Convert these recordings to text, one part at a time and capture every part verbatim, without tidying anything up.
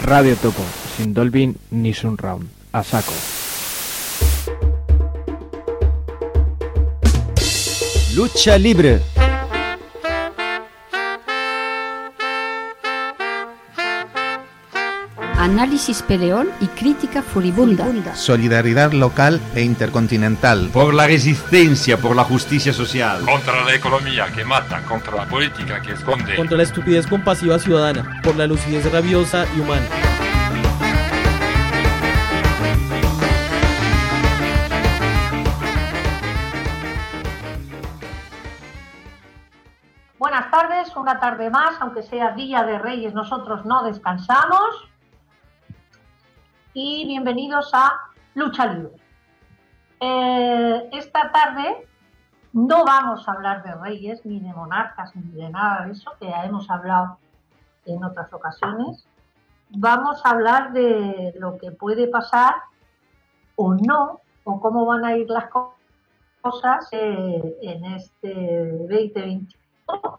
Radio Topo, sin Dolby ni Surround. A saco. Lucha libre. Análisis peleón y crítica furibunda. Solidaridad local e intercontinental. Por la resistencia, por la justicia social. Contra la economía que mata, contra la política que esconde. Contra la estupidez compasiva ciudadana, por la lucidez rabiosa y humana. Buenas tardes, una tarde más, aunque sea Día de Reyes, nosotros no descansamos. Y bienvenidos a Lucha Libre. Eh, esta tarde no vamos a hablar de reyes, ni de monarcas, ni de nada de eso, que ya hemos hablado en otras ocasiones. Vamos a hablar de lo que puede pasar o no, o cómo van a ir las cosas eh, en este veinte veintiuno.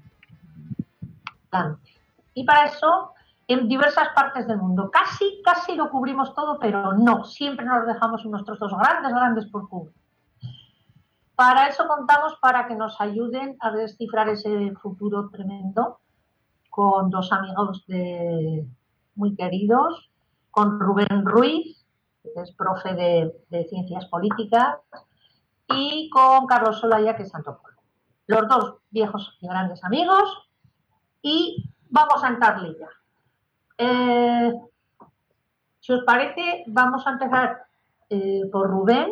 Y para eso, en diversas partes del mundo. Casi, casi lo cubrimos todo, pero no. Siempre nos dejamos unos trozos grandes, grandes por cubrir. Para eso contamos para que nos ayuden a descifrar ese futuro tremendo con dos amigos de, muy queridos, con Rubén Ruiz, que es profe de, de Ciencias Políticas, y con Carlos Solaya, que es antropólogo. Los dos viejos y grandes amigos, y vamos a entrarle ya. Eh, si os parece, vamos a empezar eh, por Rubén,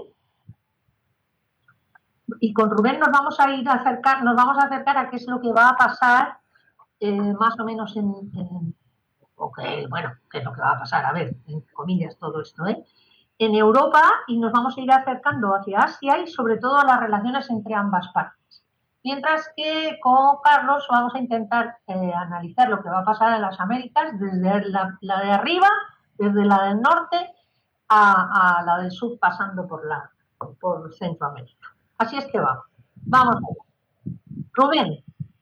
y con Rubén nos vamos a ir a acercar, nos vamos a acercar a qué es lo que va a pasar eh, más o menos en, en okay, bueno, qué es lo que va a pasar, a ver, en comillas todo esto, ¿eh? en Europa, y nos vamos a ir acercando hacia Asia y sobre todo a las relaciones entre ambas partes. Mientras que con Carlos vamos a intentar eh, analizar lo que va a pasar en las Américas, desde la, la de arriba, desde la del norte a, a la del sur, pasando por, la, por Centroamérica. Así es que vamos. Vamos allá. Rubén,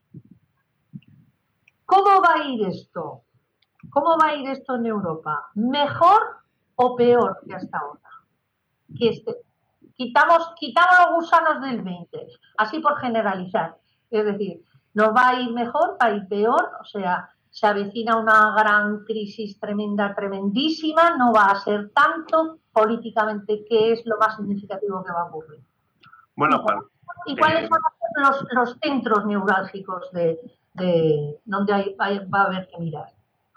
¿cómo va a ir esto? ¿Cómo va a ir esto en Europa? ¿Mejor o peor que hasta ahora? Que este... Quitamos, quitamos los gusanos del veinte, así por generalizar. Es decir, ¿nos va a ir mejor, va a ir peor? O sea, se avecina una gran crisis tremenda, tremendísima, no va a ser tanto. Políticamente, ¿qué es lo más significativo que va a ocurrir? Bueno, Juan. ¿Y cuáles son los, los centros neurálgicos de, de donde hay, hay, va a haber que mirar?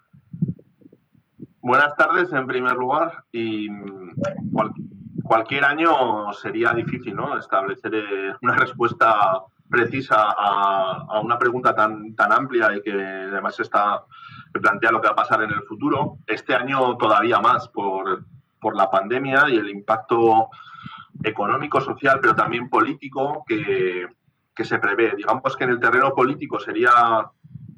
Buenas tardes, en primer lugar. Y cual, cualquier año sería difícil, ¿no?, establecer una respuesta precisa a, a una pregunta tan, tan amplia y que además está, que plantea lo que va a pasar en el futuro. Este año todavía más por, por la pandemia y el impacto económico, social, pero también político que, que se prevé. Digamos que en el terreno político sería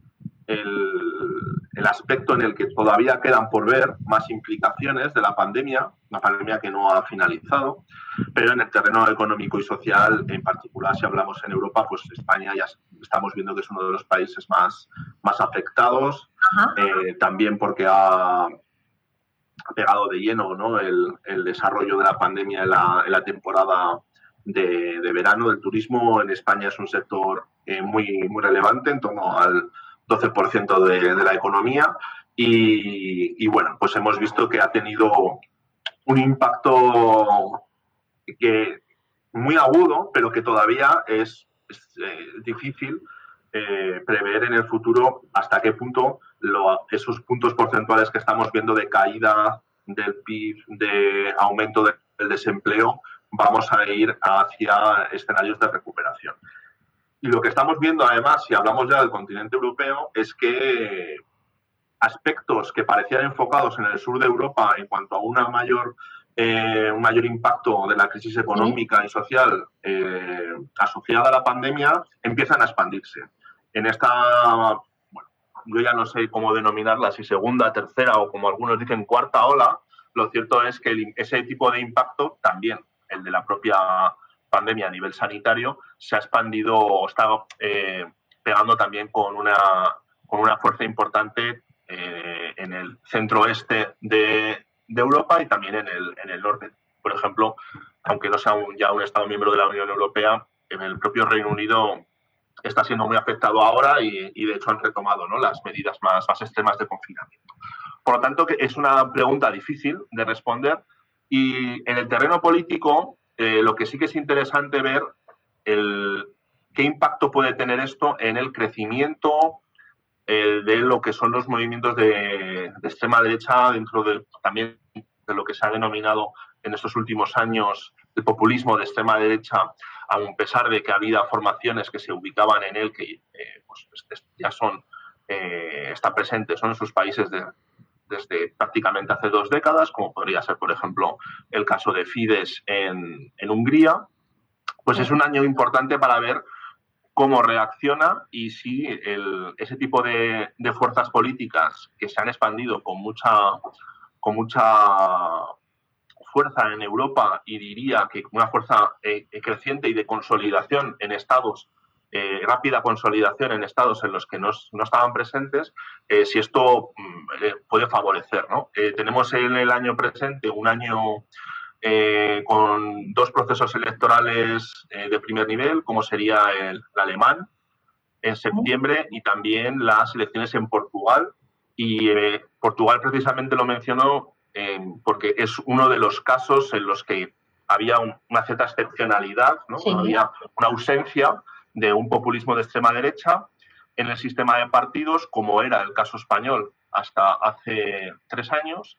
el, el aspecto en el que todavía quedan por ver más implicaciones de la pandemia, una pandemia que no ha finalizado, pero en el terreno económico y social, en particular si hablamos en Europa, pues España ya estamos viendo que es uno de los países más, más afectados, eh, también porque ha pegado de lleno, ¿no?, el, el desarrollo de la pandemia en la, en la temporada de, de verano. El turismo en España es un sector eh, muy, muy relevante, en torno al doce por ciento de, de la economía, y, y bueno, pues hemos visto que ha tenido un impacto que muy agudo, pero que todavía es, es eh, difícil eh, prever en el futuro hasta qué punto lo, esos puntos porcentuales que estamos viendo de caída del P I B, de aumento del desempleo, vamos a ir hacia escenarios de recuperación. Y lo que estamos viendo, además, si hablamos ya del continente europeo, es que aspectos que parecían enfocados en el sur de Europa en cuanto a una mayor, eh, un mayor impacto de la crisis económica y social eh, asociada a la pandemia, empiezan a expandirse. En esta, bueno, yo ya no sé cómo denominarla, si segunda, tercera o como algunos dicen cuarta ola, lo cierto es que el, ese tipo de impacto también, el de la propia pandemia a nivel sanitario, se ha expandido o está eh, pegando también con una, con una fuerza importante eh, en el centro-oeste de, de Europa y también en el, en el norte. Por ejemplo, aunque no sea un, ya un Estado miembro de la Unión Europea, en el propio Reino Unido está siendo muy afectado ahora y, y de hecho han retomado, ¿no?, las medidas más, más extremas de confinamiento. Por lo tanto, que es una pregunta difícil de responder y en el terreno político eh, lo que sí que es interesante ver el qué impacto puede tener esto en el crecimiento eh, de lo que son los movimientos de, de extrema derecha dentro de, también de lo que se ha denominado en estos últimos años el populismo de extrema derecha, a pesar de que ha habido formaciones que se ubicaban en él, que eh, pues, ya son eh, están presentes, ¿no?, en sus países de, desde prácticamente hace dos décadas, como podría ser, por ejemplo, el caso de Fidesz en, en Hungría, pues es un año importante para ver cómo reacciona y si el, ese tipo de, de fuerzas políticas que se han expandido con mucha, con mucha fuerza en Europa y diría que una fuerza eh, creciente y de consolidación en estados, eh, rápida consolidación en estados en los que no, no estaban presentes, eh, si esto eh, puede favorecer, ¿no? Eh, tenemos en el año presente un año eh, con dos procesos electorales eh, de primer nivel, como sería el, el alemán en septiembre y también las elecciones en Portugal. Y eh, Portugal precisamente lo mencionó eh, porque es uno de los casos en los que había un, una cierta excepcionalidad, ¿no? Sí. Había una ausencia de un populismo de extrema derecha en el sistema de partidos, como era el caso español hasta hace tres años,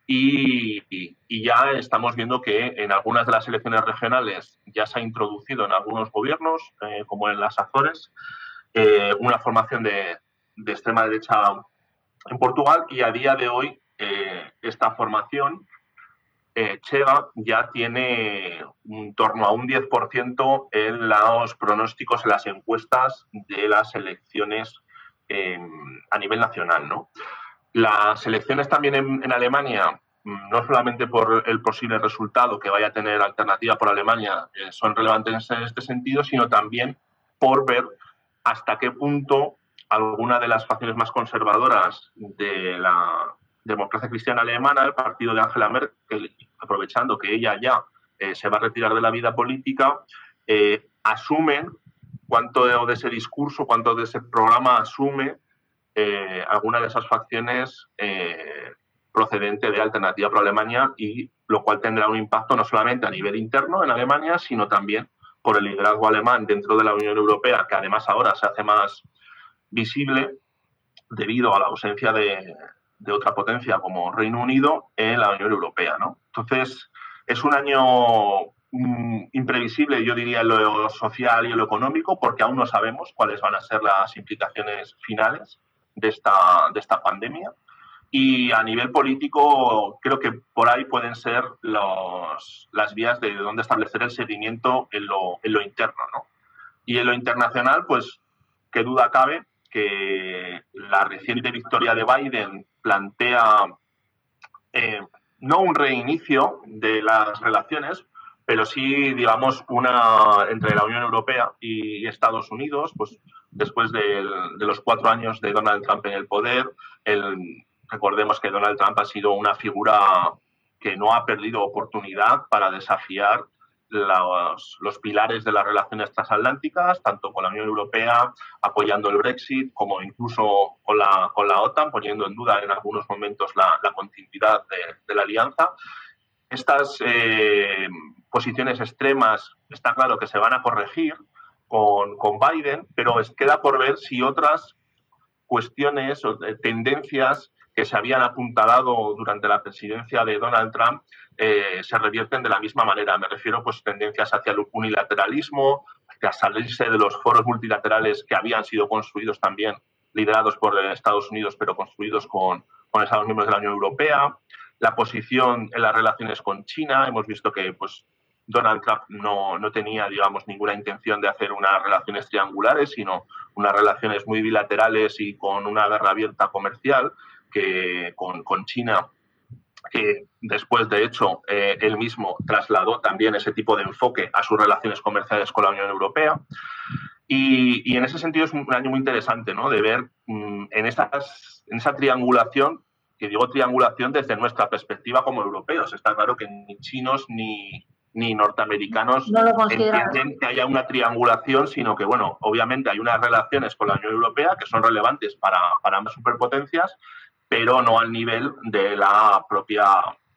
y, y, y ya estamos viendo que en algunas de las elecciones regionales ya se ha introducido en algunos gobiernos, eh, como en las Azores, eh, una formación de, de extrema derecha en Portugal, y a día de hoy eh, esta formación Eh, Chega ya tiene en torno a un diez por ciento en los pronósticos, en las encuestas de las elecciones eh, a nivel nacional, ¿no? Las elecciones también en, en Alemania, no solamente por el posible resultado que vaya a tener Alternativa por Alemania, eh, son relevantes en este sentido, sino también por ver hasta qué punto alguna de las facciones más conservadoras de la democracia cristiana alemana, el partido de Angela Merkel, aprovechando que ella ya eh, se va a retirar de la vida política, eh, asumen cuánto de, de ese discurso, cuánto de ese programa asume eh, alguna de esas facciones eh, procedente de Alternativa por Alemania, y lo cual tendrá un impacto no solamente a nivel interno en Alemania, sino también por el liderazgo alemán dentro de la Unión Europea, que además ahora se hace más visible debido a la ausencia de de otra potencia como Reino Unido en la Unión Europea, ¿no? Entonces, es un año mmm, imprevisible, yo diría, en lo social y en lo económico, porque aún no sabemos cuáles van a ser las implicaciones finales de esta, de esta pandemia. Y a nivel político, creo que por ahí pueden ser los, las vías de dónde establecer el seguimiento en lo, en lo interno, ¿no? Y en lo internacional, pues, qué duda cabe que la reciente victoria de Biden plantea eh, no un reinicio de las relaciones, pero sí, digamos, una entre la Unión Europea y Estados Unidos, pues después de, de los cuatro años de Donald Trump en el poder. El, recordemos que Donald Trump ha sido una figura que no ha perdido oportunidad para desafiar Los, los pilares de las relaciones transatlánticas, tanto con la Unión Europea, apoyando el Brexit, como incluso con la, con la OTAN, poniendo en duda en algunos momentos la, la continuidad de, de la alianza. Estas eh, posiciones extremas está claro que se van a corregir con, con Biden, pero es, queda por ver si otras cuestiones o tendencias que se habían apuntalado durante la presidencia de Donald Trump eh, se revierten de la misma manera. Me refiero pues tendencias hacia el unilateralismo, hacia salirse de los foros multilaterales que habían sido construidos también, liderados por Estados Unidos, pero construidos con, con Estados miembros de la Unión Europea. La posición en las relaciones con China, hemos visto que pues Donald Trump no, no tenía, digamos, ninguna intención de hacer unas relaciones triangulares, sino unas relaciones muy bilaterales y con una guerra abierta comercial que con, con China, que después, de hecho, eh, él mismo trasladó también ese tipo de enfoque a sus relaciones comerciales con la Unión Europea. Y, y en ese sentido es un año muy interesante, ¿no?, de ver mmm, en, esas, en esa triangulación que digo triangulación desde nuestra perspectiva como europeos. Está claro que ni chinos ni, ni norteamericanos no lo entienden que haya una triangulación, sino que, bueno, obviamente hay unas relaciones con la Unión Europea que son relevantes para, para ambas superpotencias, pero no al nivel de la propia,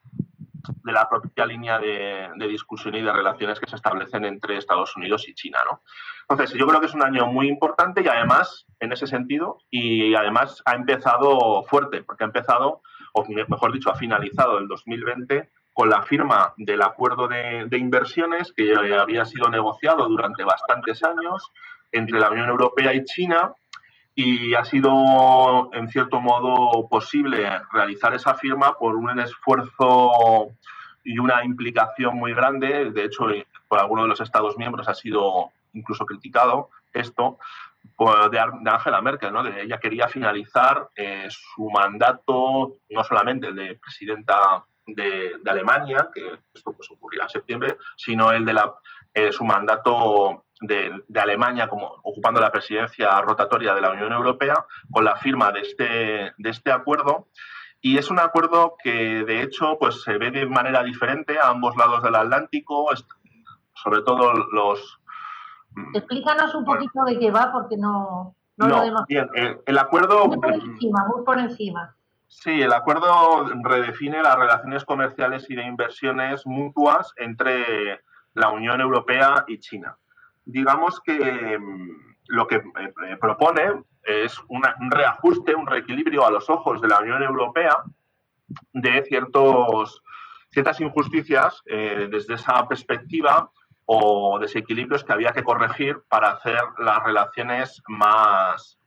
de la propia línea de, de discusión y de relaciones que se establecen entre Estados Unidos y China, ¿no? Entonces, yo creo que es un año muy importante y además, en ese sentido, y además ha empezado fuerte, porque ha empezado, o mejor dicho, ha finalizado el dos mil veinte con la firma del acuerdo de, de inversiones que había sido negociado durante bastantes años entre la Unión Europea y China, y ha sido, en cierto modo, posible realizar esa firma por un esfuerzo y una implicación muy grande. De hecho, por algunos de los Estados miembros ha sido incluso criticado esto, por, de, de Angela Merkel, ¿no? De, ella quería finalizar eh, su mandato, no solamente el de presidenta de, de Alemania, que esto pues ocurrirá en septiembre, sino el de la, eh, su mandato de, de Alemania como ocupando la presidencia rotatoria de la Unión Europea, con la firma de este, de este acuerdo. Y es un acuerdo que, de hecho, pues se ve de manera diferente a ambos lados del Atlántico, sobre todo los... Explícanos un poquito de qué va, porque no, no, no lo vemos. Bien, el, el acuerdo... Muy por encima, muy por encima. Sí, el acuerdo redefine las relaciones comerciales y de inversiones mutuas entre la Unión Europea y China. Digamos que lo que eh, propone es una, un reajuste, un reequilibrio a los ojos de la Unión Europea de ciertos, ciertas injusticias eh, desde esa perspectiva o desequilibrios que había que corregir para hacer las relaciones más,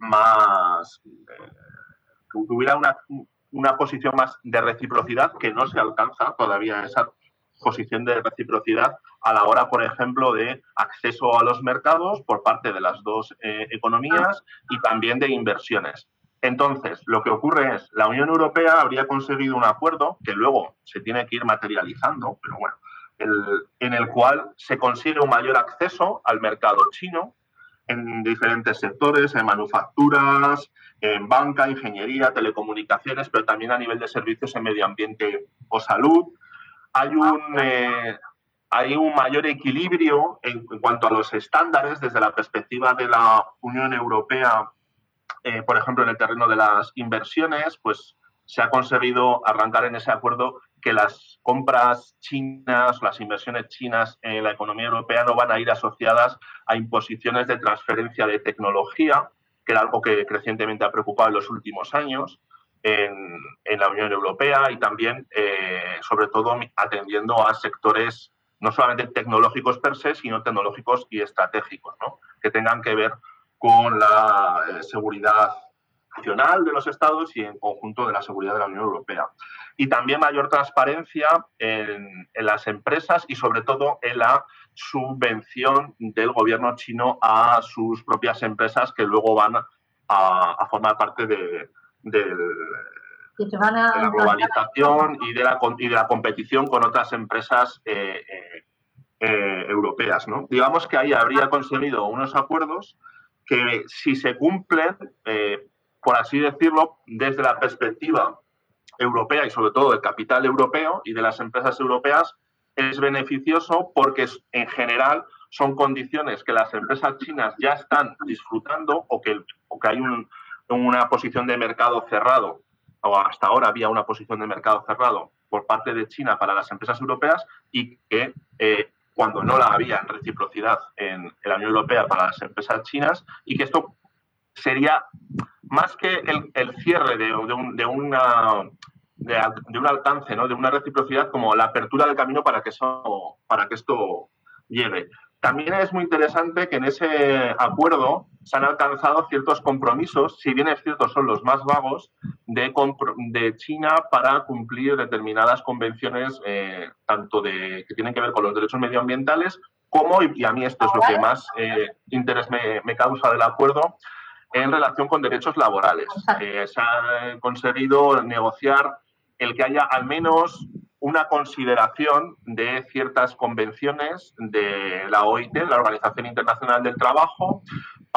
más eh, que hubiera una, una posición más de reciprocidad, que no se alcanza todavía esa posición de reciprocidad a la hora, por ejemplo, de acceso a los mercados por parte de las dos eh, economías y también de inversiones. Entonces, lo que ocurre es, la Unión Europea habría conseguido un acuerdo que luego se tiene que ir materializando, pero bueno, el, en el cual se consigue un mayor acceso al mercado chino en diferentes sectores, en manufacturas, en banca, ingeniería, telecomunicaciones, pero también a nivel de servicios en medio ambiente o salud. Hay un, eh, hay un mayor equilibrio en, en cuanto a los estándares desde la perspectiva de la Unión Europea. Eh, por ejemplo, en el terreno de las inversiones, pues se ha conseguido arrancar en ese acuerdo que las compras chinas, las inversiones chinas en la economía europea no van a ir asociadas a imposiciones de transferencia de tecnología, que era algo que crecientemente ha preocupado en los últimos años en, en la Unión Europea, y también, eh, sobre todo, atendiendo a sectores no solamente tecnológicos per se, sino tecnológicos y estratégicos, ¿no? Que tengan que ver con la eh, seguridad nacional de los Estados y en conjunto de la seguridad de la Unión Europea. Y también mayor transparencia en, en las empresas y, sobre todo, en la subvención del gobierno chino a sus propias empresas que luego van a, a formar parte de, de, de la globalización y de la, y de la competición con otras empresas eh, eh, eh, europeas, ¿no? Digamos que ahí habría conseguido unos acuerdos que, si se cumplen, eh, por así decirlo, desde la perspectiva europea y sobre todo del capital europeo y de las empresas europeas, es beneficioso porque en general son condiciones que las empresas chinas ya están disfrutando o que, o que hay un, una posición de mercado cerrado, o hasta ahora había una posición de mercado cerrado por parte de China para las empresas europeas, y que eh, cuando no la había en reciprocidad en, en la Unión Europea para las empresas chinas, y que esto sería más que el, el cierre de, de, un, de, una, de, de un alcance, ¿no? De una reciprocidad, como la apertura del camino para que, eso, para que esto llegue. También es muy interesante que en ese acuerdo se han alcanzado ciertos compromisos, si bien es cierto son los más vagos, de, de China para cumplir determinadas convenciones, eh, tanto de que tienen que ver con los derechos medioambientales, como, y a mí esto es lo que más eh, interés me, me causa del acuerdo, en relación con derechos laborales. Eh, se ha conseguido negociar el que haya al menos una consideración de ciertas convenciones de la O I T, la Organización Internacional del Trabajo,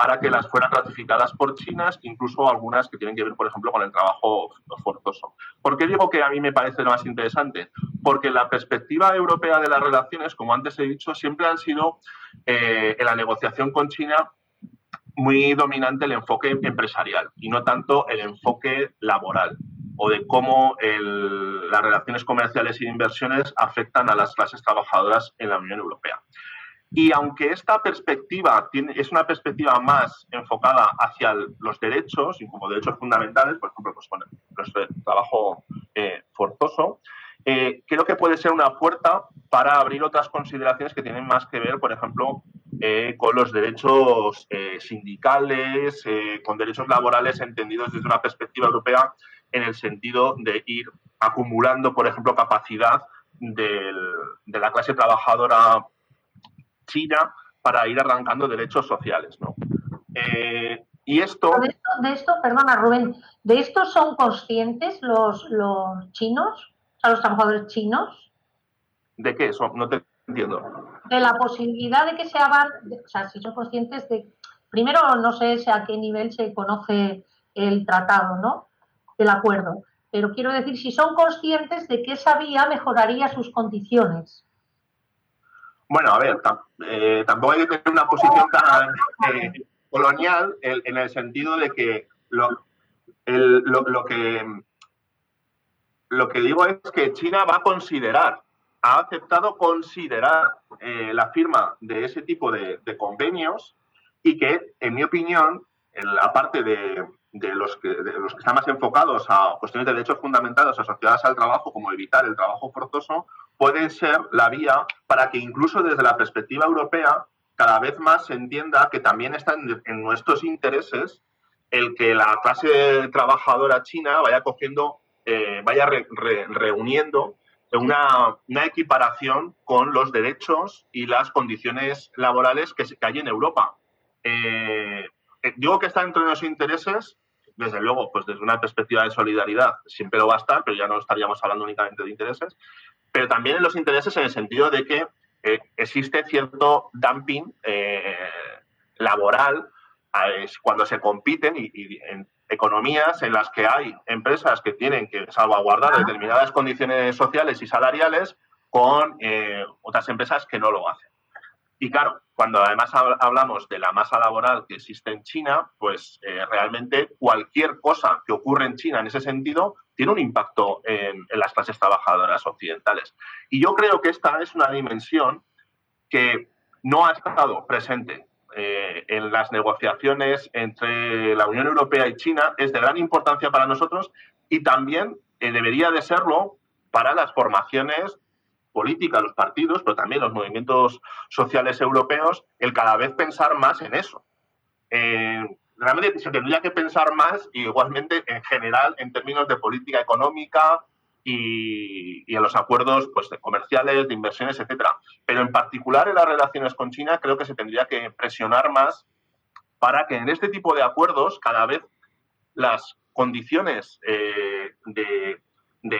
para que las fueran ratificadas por China, incluso algunas que tienen que ver, por ejemplo, con el trabajo forzoso. ¿Por qué digo que a mí me parece lo más interesante? Porque la perspectiva europea de las relaciones, como antes he dicho, siempre han sido eh, en la negociación con China muy dominante el enfoque empresarial y no tanto el enfoque laboral o de cómo el, las relaciones comerciales y de inversiones afectan a las clases trabajadoras en la Unión Europea. Y aunque esta perspectiva tiene, es una perspectiva más enfocada hacia el, los derechos, y como derechos fundamentales, por ejemplo, pues, bueno, el trabajo eh, forzoso, eh, creo que puede ser una puerta para abrir otras consideraciones que tienen más que ver, por ejemplo, eh, con los derechos eh, sindicales, eh, con derechos laborales entendidos desde una perspectiva europea en el sentido de ir acumulando, por ejemplo, capacidad del, de la clase trabajadora china para ir arrancando derechos sociales, ¿no? Eh, y esto... De esto, de esto, perdona Rubén, ¿de esto son conscientes los, los chinos, o sea, los trabajadores chinos? ¿De qué? Eso no te entiendo. De la posibilidad de que se hagan, o sea, si son conscientes de... Primero, no sé a qué nivel se conoce el tratado, ¿no? El acuerdo. Pero quiero decir, si son conscientes de que esa vía mejoraría sus condiciones. Bueno, a ver, eh, tampoco hay que tener una posición tan eh, colonial en, en el sentido de que lo, el, lo, lo que lo que digo es que China va a considerar, ha aceptado considerar eh, la firma de ese tipo de, de convenios y que, en mi opinión, en la parte de, de, los que, de los que están más enfocados a cuestiones de derechos fundamentales asociadas al trabajo, como evitar el trabajo forzoso, pueden ser la vía para que incluso desde la perspectiva europea cada vez más se entienda que también está en, en nuestros intereses el que la clase trabajadora china vaya cogiendo, eh, vaya re, re, reuniendo una, una equiparación con los derechos y las condiciones laborales que, que hay en Europa. Eh, digo que está entre los intereses, desde luego, pues desde una perspectiva de solidaridad siempre lo va a estar, pero ya no estaríamos hablando únicamente de intereses, pero también en los intereses en el sentido de que eh, existe cierto dumping eh, laboral eh, cuando se compiten y, y en economías en las que hay empresas que tienen que salvaguardar determinadas condiciones sociales y salariales con eh, otras empresas que no lo hacen. Y claro, cuando además hablamos de la masa laboral que existe en China, pues eh, realmente cualquier cosa que ocurre en China en ese sentido tiene un impacto en, en las clases trabajadoras occidentales. Y yo creo que esta es una dimensión que no ha estado presente eh, en las negociaciones entre la Unión Europea y China, es de gran importancia para nosotros y también eh, debería de serlo para las formaciones política, los partidos, pero también los movimientos sociales europeos, el cada vez pensar más en eso. Eh, realmente se tendría que pensar más, y igualmente en general, en términos de política económica y, y en los acuerdos pues, de comerciales, de inversiones, etcétera. Pero en particular en las relaciones con China creo que se tendría que presionar más para que en este tipo de acuerdos cada vez las condiciones eh, de, de,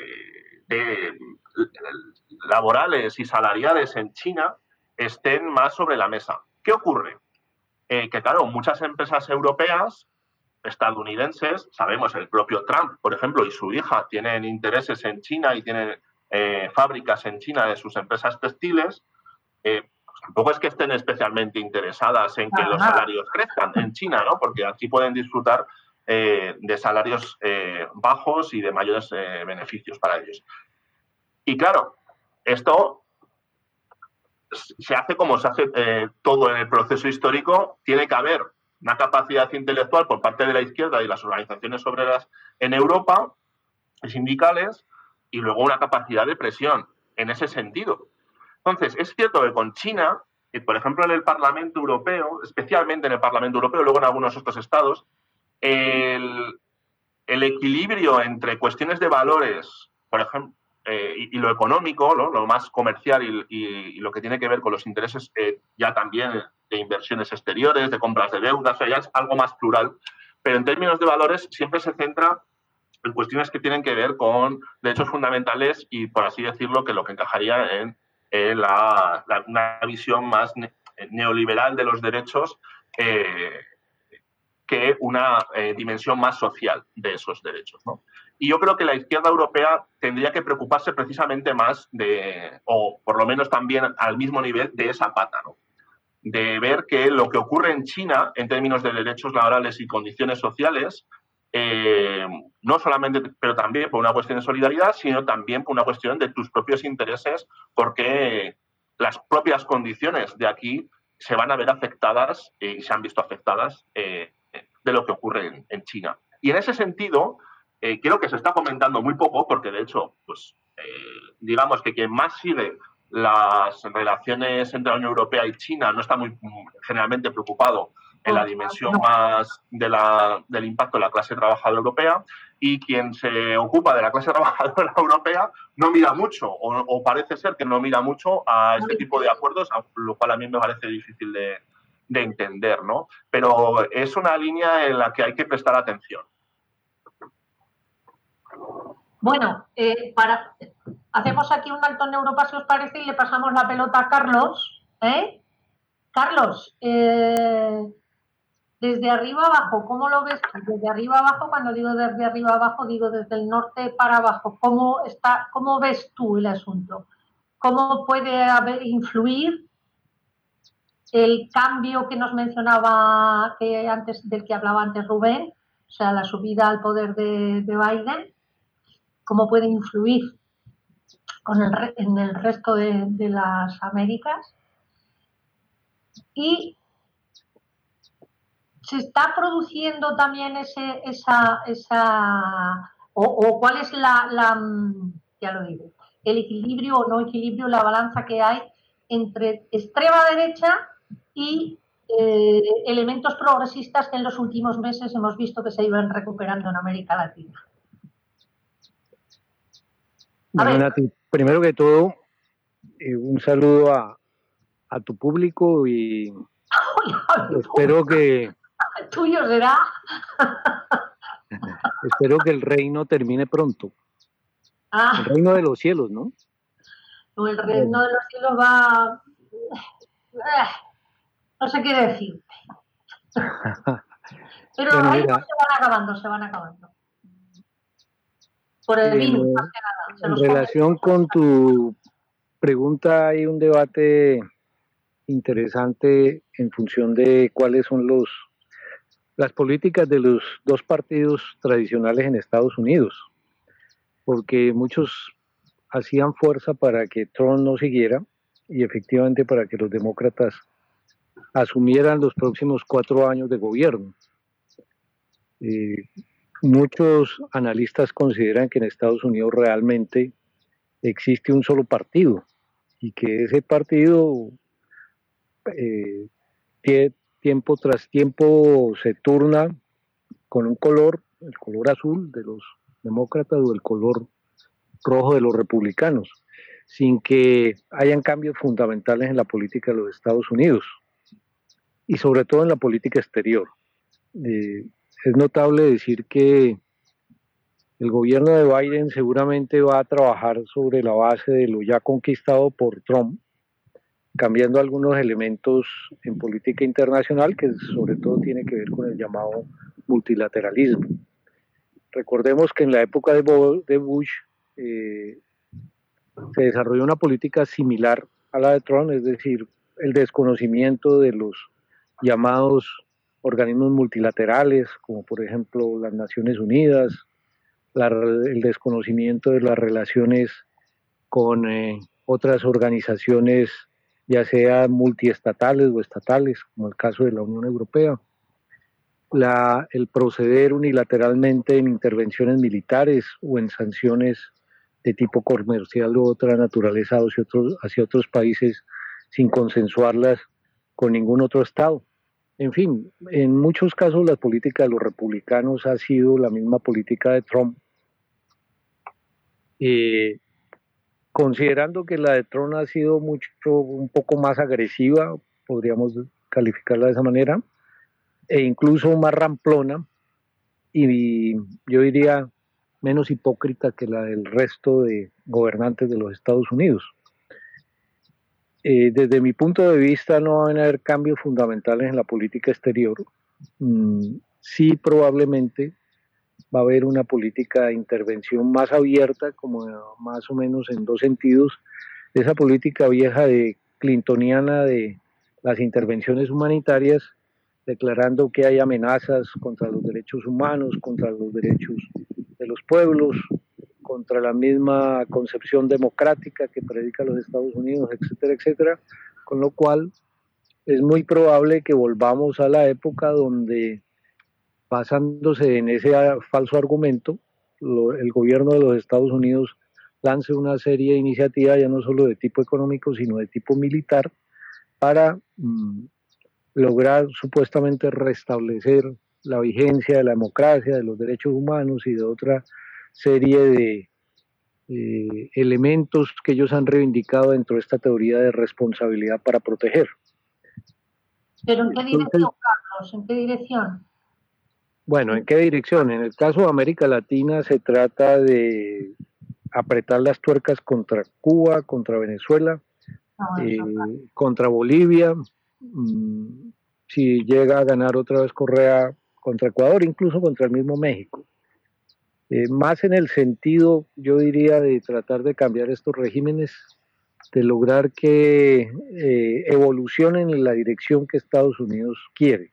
de laborales y salariales en China estén más sobre la mesa. ¿Qué ocurre? Eh, que claro, muchas empresas europeas, estadounidenses, sabemos el propio Trump, por ejemplo, y su hija tienen intereses en China y tienen eh, fábricas en China de sus empresas textiles, eh, pues tampoco es que estén especialmente interesadas en que los salarios crezcan en China, ¿no? Porque aquí pueden disfrutar eh, de salarios eh, bajos y de mayores eh, beneficios para ellos. Y claro, esto se hace como se hace eh, todo en el proceso histórico. Tiene que haber una capacidad intelectual por parte de la izquierda y las organizaciones obreras en Europa, sindicales, y luego una capacidad de presión en ese sentido. Entonces, es cierto que con China, y por ejemplo en el Parlamento Europeo, especialmente en el Parlamento Europeo, luego en algunos otros estados, el, el equilibrio entre cuestiones de valores, por ejemplo, Eh, y, y lo económico, ¿no? Lo más comercial y, y, y lo que tiene que ver con los intereses eh, ya también de inversiones exteriores, de compras de deudas, o sea, ya es algo más plural, pero en términos de valores siempre se centra en cuestiones que tienen que ver con derechos fundamentales y, por así decirlo, que lo que encajaría en, en la, la, una visión más ne neoliberal de los derechos eh, que una eh, dimensión más social de esos derechos, ¿no? Y yo creo que la izquierda europea tendría que preocuparse precisamente más de, o por lo menos también al mismo nivel, de esa pata, ¿no? De ver que lo que ocurre en China en términos de derechos laborales y condiciones sociales, eh, no solamente, pero también por una cuestión de solidaridad, sino también por una cuestión de tus propios intereses, porque las propias condiciones de aquí se van a ver afectadas y se han visto afectadas eh, de lo que ocurre en, en China. Y en ese sentido, eh, creo que se está comentando muy poco, porque de hecho, pues, eh, digamos que quien más sigue las relaciones entre la Unión Europea y China no está muy generalmente preocupado en la dimensión más de la, del impacto de la clase trabajadora europea, y quien se ocupa de la clase trabajadora europea no mira mucho, o, o parece ser que no mira mucho a este tipo de acuerdos, lo cual a mí me parece difícil de, de entender, ¿no? Pero es una línea en la que hay que prestar atención. Bueno, eh, para, hacemos aquí un alto en Europa, si os parece, y le pasamos la pelota a Carlos. ¿eh? Carlos, eh, desde arriba abajo, ¿cómo lo ves? Desde arriba abajo, cuando digo desde arriba abajo, digo desde el norte para abajo. ¿Cómo, está, cómo ves tú el asunto? ¿Cómo puede haber, influir el cambio que nos mencionaba, que antes, del que hablaba antes Rubén, o sea, la subida al poder de, de Biden? ¿Cómo puede influir con el re, en el resto de, de las Américas? Y se está produciendo también ese, esa, esa o, o cuál es la, la, ya lo digo, el equilibrio o no equilibrio, la balanza que hay entre extrema derecha y eh, elementos progresistas que en los últimos meses hemos visto que se iban recuperando en América Latina. Bueno, Nati, primero que todo, eh, un saludo a, a tu público y ay, espero que... ¿El tuyo será? Espero que el reino termine pronto. Ah. El reino de los cielos, ¿no? No, el reino de los cielos va... No sé qué decirte. Pero los bueno, reinos se van acabando, se van acabando. Por el vino, eh, más que nada. Se en los relación come. Con tu pregunta, hay un debate interesante en función de cuáles son los las políticas de los dos partidos tradicionales en Estados Unidos, porque muchos hacían fuerza para que Trump no siguiera y efectivamente para que los demócratas asumieran los próximos cuatro años de gobierno. Eh, muchos analistas consideran que en Estados Unidos realmente existe un solo partido y que ese partido eh, tiene tiempo tras tiempo se turna con un color, el color azul de los demócratas o el color rojo de los republicanos, sin que hayan cambios fundamentales en la política de los Estados Unidos y sobre todo en la política exterior. Eh, es notable decir que el gobierno de Biden seguramente va a trabajar sobre la base de lo ya conquistado por Trump, cambiando algunos elementos en política internacional que sobre todo tiene que ver con el llamado multilateralismo. Recordemos que en la época de Bush eh, se desarrolló una política similar a la de Trump, es decir, el desconocimiento de los llamados organismos multilaterales, como por ejemplo las Naciones Unidas, la, el desconocimiento de las relaciones con eh, otras organizaciones ya sea multiestatales o estatales, como el caso de la Unión Europea, la, el proceder unilateralmente en intervenciones militares o en sanciones de tipo comercial u otra naturaleza hacia otros, hacia otros países sin consensuarlas con ningún otro Estado. En fin, en muchos casos la política de los republicanos ha sido la misma política de Trump. Eh, Considerando que la de Trump ha sido mucho, un poco más agresiva, podríamos calificarla de esa manera, e incluso más ramplona, y yo diría menos hipócrita que la del resto de gobernantes de los Estados Unidos. eh, desde mi punto de vista no van a haber cambios fundamentales en la política exterior. Mm, sí, probablemente va a haber una política de intervención más abierta, como más o menos en dos sentidos. Esa política vieja de clintoniana de las intervenciones humanitarias, declarando que hay amenazas contra los derechos humanos, contra los derechos de los pueblos, contra la misma concepción democrática que predica los Estados Unidos, etcétera, etcétera, con lo cual es muy probable que volvamos a la época donde, basándose en ese falso argumento, lo, el gobierno de los Estados Unidos lance una serie de iniciativas ya no solo de tipo económico, sino de tipo militar, para mmm, lograr supuestamente restablecer la vigencia de la democracia, de los derechos humanos y de otra serie de eh, elementos que ellos han reivindicado dentro de esta teoría de responsabilidad para proteger. ¿Pero en qué dirección, Carlos? ¿En qué dirección? Bueno, ¿en qué dirección? En el caso de América Latina se trata de apretar las tuercas contra Cuba, contra Venezuela, ah, eh, contra Bolivia, mmm, si llega a ganar otra vez Correa contra Ecuador, incluso contra el mismo México. Eh, más en el sentido, yo diría, de tratar de cambiar estos regímenes, de lograr que eh, evolucionen en la dirección que Estados Unidos quiere.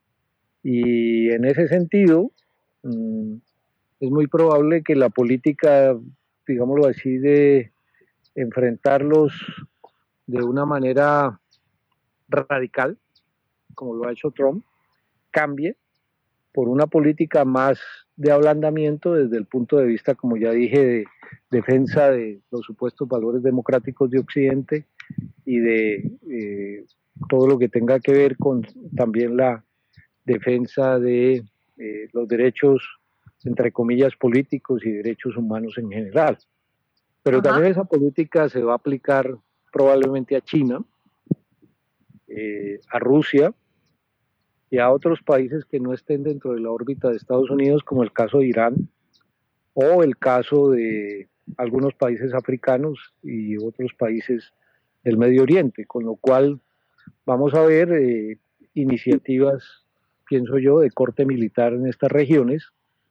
Y en ese sentido, mmm, es muy probable que la política, digámoslo así, de enfrentarlos de una manera radical, como lo ha hecho Trump, cambie por una política más de ablandamiento desde el punto de vista, como ya dije, de defensa de los supuestos valores democráticos de Occidente y de eh, todo lo que tenga que ver con también la defensa de eh, los derechos, entre comillas, políticos y derechos humanos en general. Pero Ajá. también esa política se va a aplicar probablemente a China, eh, a Rusia y a otros países que no estén dentro de la órbita de Estados Unidos, como el caso de Irán o el caso de algunos países africanos y otros países del Medio Oriente, con lo cual vamos a ver eh, iniciativas, pienso yo, de corte militar en estas regiones,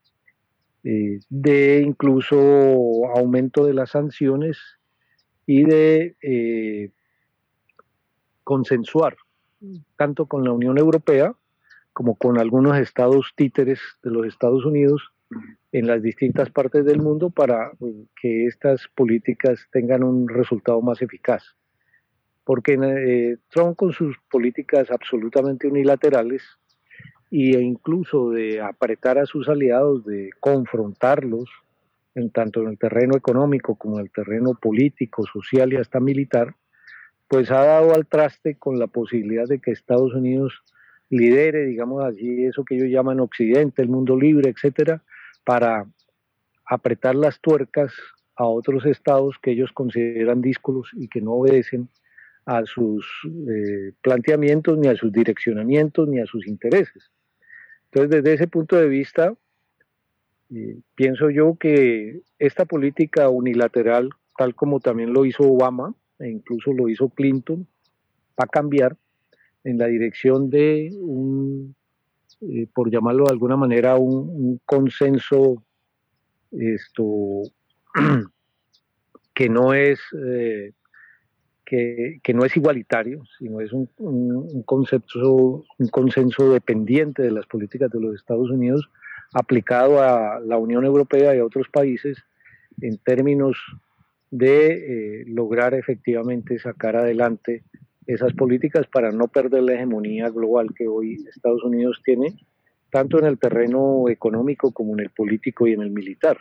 eh, de incluso aumento de las sanciones y de eh, consensuar tanto con la Unión Europea como con algunos estados títeres de los Estados Unidos en las distintas partes del mundo para que estas políticas tengan un resultado más eficaz. Porque eh, Trump, con sus políticas absolutamente unilaterales e incluso de apretar a sus aliados, de confrontarlos, en tanto en el terreno económico como en el terreno político, social y hasta militar, pues ha dado al traste con la posibilidad de que Estados Unidos lidere, digamos así, eso que ellos llaman Occidente, el mundo libre, etcétera, para apretar las tuercas a otros estados que ellos consideran díscolos y que no obedecen a sus eh, planteamientos, ni a sus direccionamientos, ni a sus intereses. Entonces, desde ese punto de vista, eh, pienso yo que esta política unilateral, tal como también lo hizo Obama, e incluso lo hizo Clinton, va a cambiar en la dirección de un, eh, por llamarlo de alguna manera, un, un consenso esto, que no es eh, que, que no es igualitario, sino es un, un, un, concepto, un consenso dependiente de las políticas de los Estados Unidos aplicado a la Unión Europea y a otros países en términos de eh, lograr efectivamente sacar adelante esas políticas para no perder la hegemonía global que hoy Estados Unidos tiene, tanto en el terreno económico como en el político y en el militar.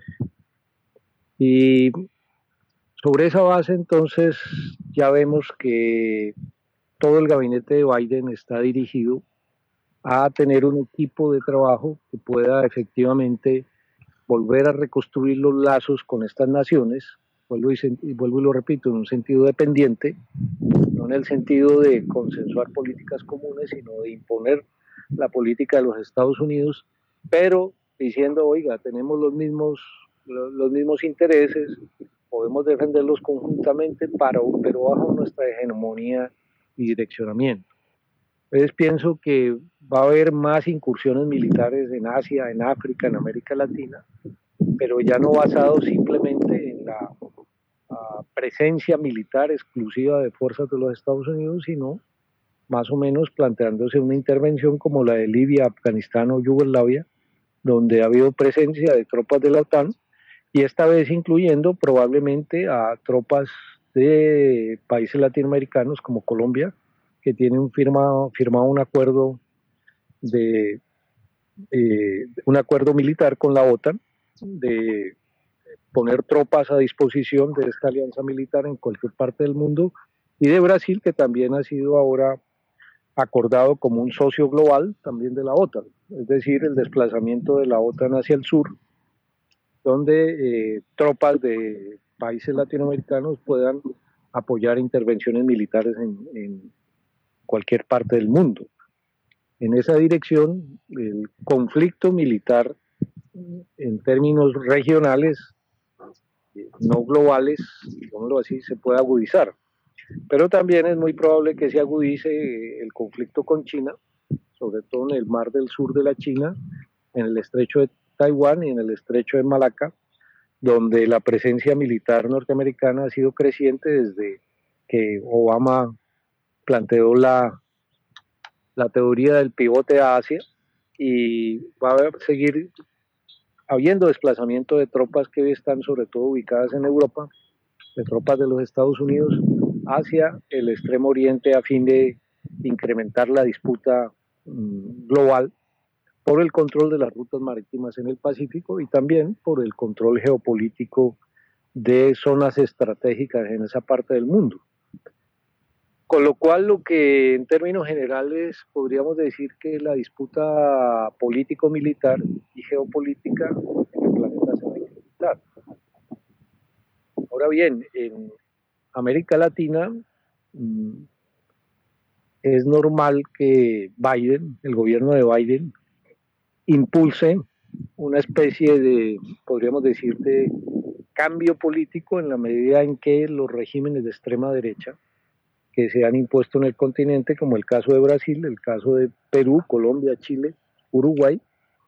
Y sobre esa base, entonces, ya vemos que todo el gabinete de Biden está dirigido a tener un equipo de trabajo que pueda efectivamente volver a reconstruir los lazos con estas naciones, vuelvo y, vuelvo y lo repito, en un sentido dependiente, no en el sentido de consensuar políticas comunes, sino de imponer la política de los Estados Unidos, pero diciendo, oiga, tenemos los mismos, los, los mismos intereses, podemos defenderlos conjuntamente, para, pero bajo nuestra hegemonía y direccionamiento. Entonces pienso que va a haber más incursiones militares en Asia, en África, en América Latina, pero ya no basado simplemente en la uh, presencia militar exclusiva de fuerzas de los Estados Unidos, sino más o menos planteándose una intervención como la de Libia, Afganistán o Yugoslavia, donde ha habido presencia de tropas de la OTAN, y esta vez incluyendo probablemente a tropas de países latinoamericanos como Colombia, que tienen firmado, firmado un acuerdo de eh, un acuerdo militar con la OTAN, de poner tropas a disposición de esta alianza militar en cualquier parte del mundo, y de Brasil, que también ha sido ahora acordado como un socio global también de la OTAN, es decir, el desplazamiento de la OTAN hacia el sur, donde eh, tropas de países latinoamericanos puedan apoyar intervenciones militares en, en cualquier parte del mundo. En esa dirección, el conflicto militar en términos regionales, no globales, digámoslo así, se puede agudizar. Pero también es muy probable que se agudice el conflicto con China, sobre todo en el mar del sur de la China, en el estrecho de Taiwán y en el estrecho de Malaca, donde la presencia militar norteamericana ha sido creciente desde que Obama planteó la, la teoría del pivote a Asia, y va a seguir habiendo desplazamiento de tropas que hoy están sobre todo ubicadas en Europa, de tropas de los Estados Unidos hacia el extremo oriente, a fin de incrementar la disputa mmm, global por el control de las rutas marítimas en el Pacífico, y también por el control geopolítico de zonas estratégicas en esa parte del mundo. Con lo cual, lo que en términos generales podríamos decir que la disputa político-militar y geopolítica en el planeta se va a incrementar. Ahora bien, en América Latina mmm, es normal que Biden, el gobierno de Biden, impulse una especie de, podríamos decir, de cambio político en la medida en que los regímenes de extrema derecha que se han impuesto en el continente, como el caso de Brasil, el caso de Perú, Colombia, Chile, Uruguay,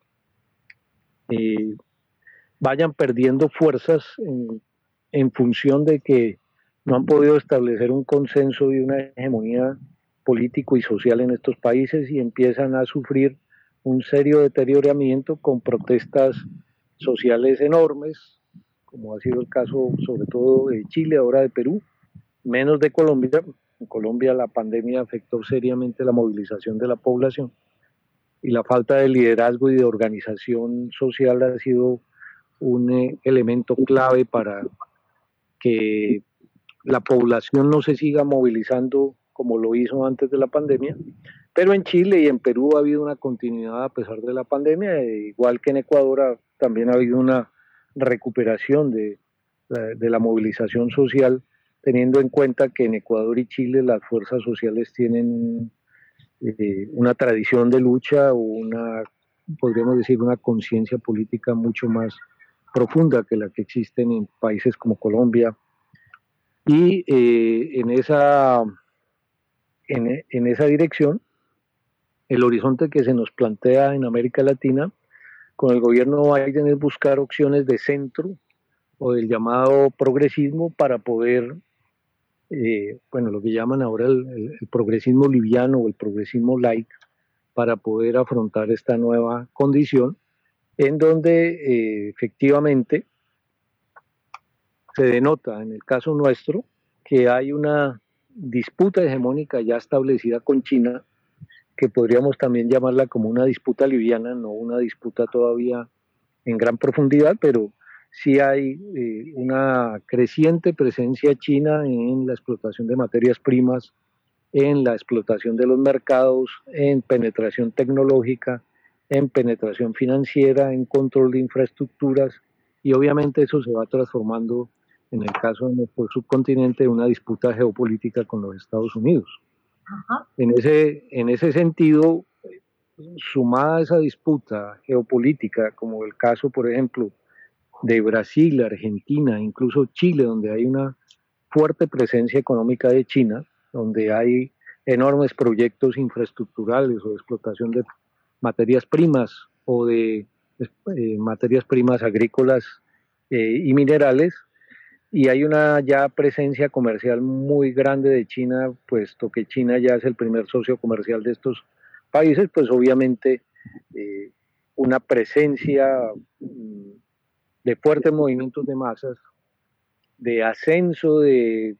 eh, vayan perdiendo fuerzas en, en función de que no han podido establecer un consenso y una hegemonía político y social en estos países, y empiezan a sufrir un serio deterioramiento con protestas sociales enormes, como ha sido el caso sobre todo de Chile, ahora de Perú, menos de Colombia. En Colombia la pandemia afectó seriamente la movilización de la población, y la falta de liderazgo y de organización social ha sido un eh, elemento clave para que la población no se siga movilizando como lo hizo antes de la pandemia. Pero en Chile y en Perú ha habido una continuidad a pesar de la pandemia, e igual que en Ecuador también ha habido una recuperación de, de la movilización social, teniendo en cuenta que en Ecuador y Chile las fuerzas sociales tienen eh, una tradición de lucha, o una, podríamos decir, una conciencia política mucho más profunda que la que existen en países como Colombia. Y eh, en, esa, en, en esa dirección, el horizonte que se nos plantea en América Latina con el gobierno Biden es buscar opciones de centro o del llamado progresismo para poder, eh, bueno, lo que llaman ahora el, el, el progresismo liviano o el progresismo light, para poder afrontar esta nueva condición, en donde eh, efectivamente se denota, en el caso nuestro, que hay una disputa hegemónica ya establecida con China, que podríamos también llamarla como una disputa liviana, no una disputa todavía en gran profundidad, pero sí hay eh, una creciente presencia china en la explotación de materias primas, en la explotación de los mercados, en penetración tecnológica, en penetración financiera, en control de infraestructuras, y obviamente eso se va transformando, en el caso de nuestro subcontinente, en una disputa geopolítica con los Estados Unidos. Ajá. En ese, en ese sentido, sumada a esa disputa geopolítica, como el caso, por ejemplo, de Brasil, Argentina, incluso Chile, donde hay una fuerte presencia económica de China, donde hay enormes proyectos infraestructurales o de explotación de materias primas o de eh, materias primas agrícolas eh, y minerales, y hay una ya presencia comercial muy grande de China, puesto que China ya es el primer socio comercial de estos países, pues obviamente eh, una presencia de fuertes movimientos de masas, de ascenso de,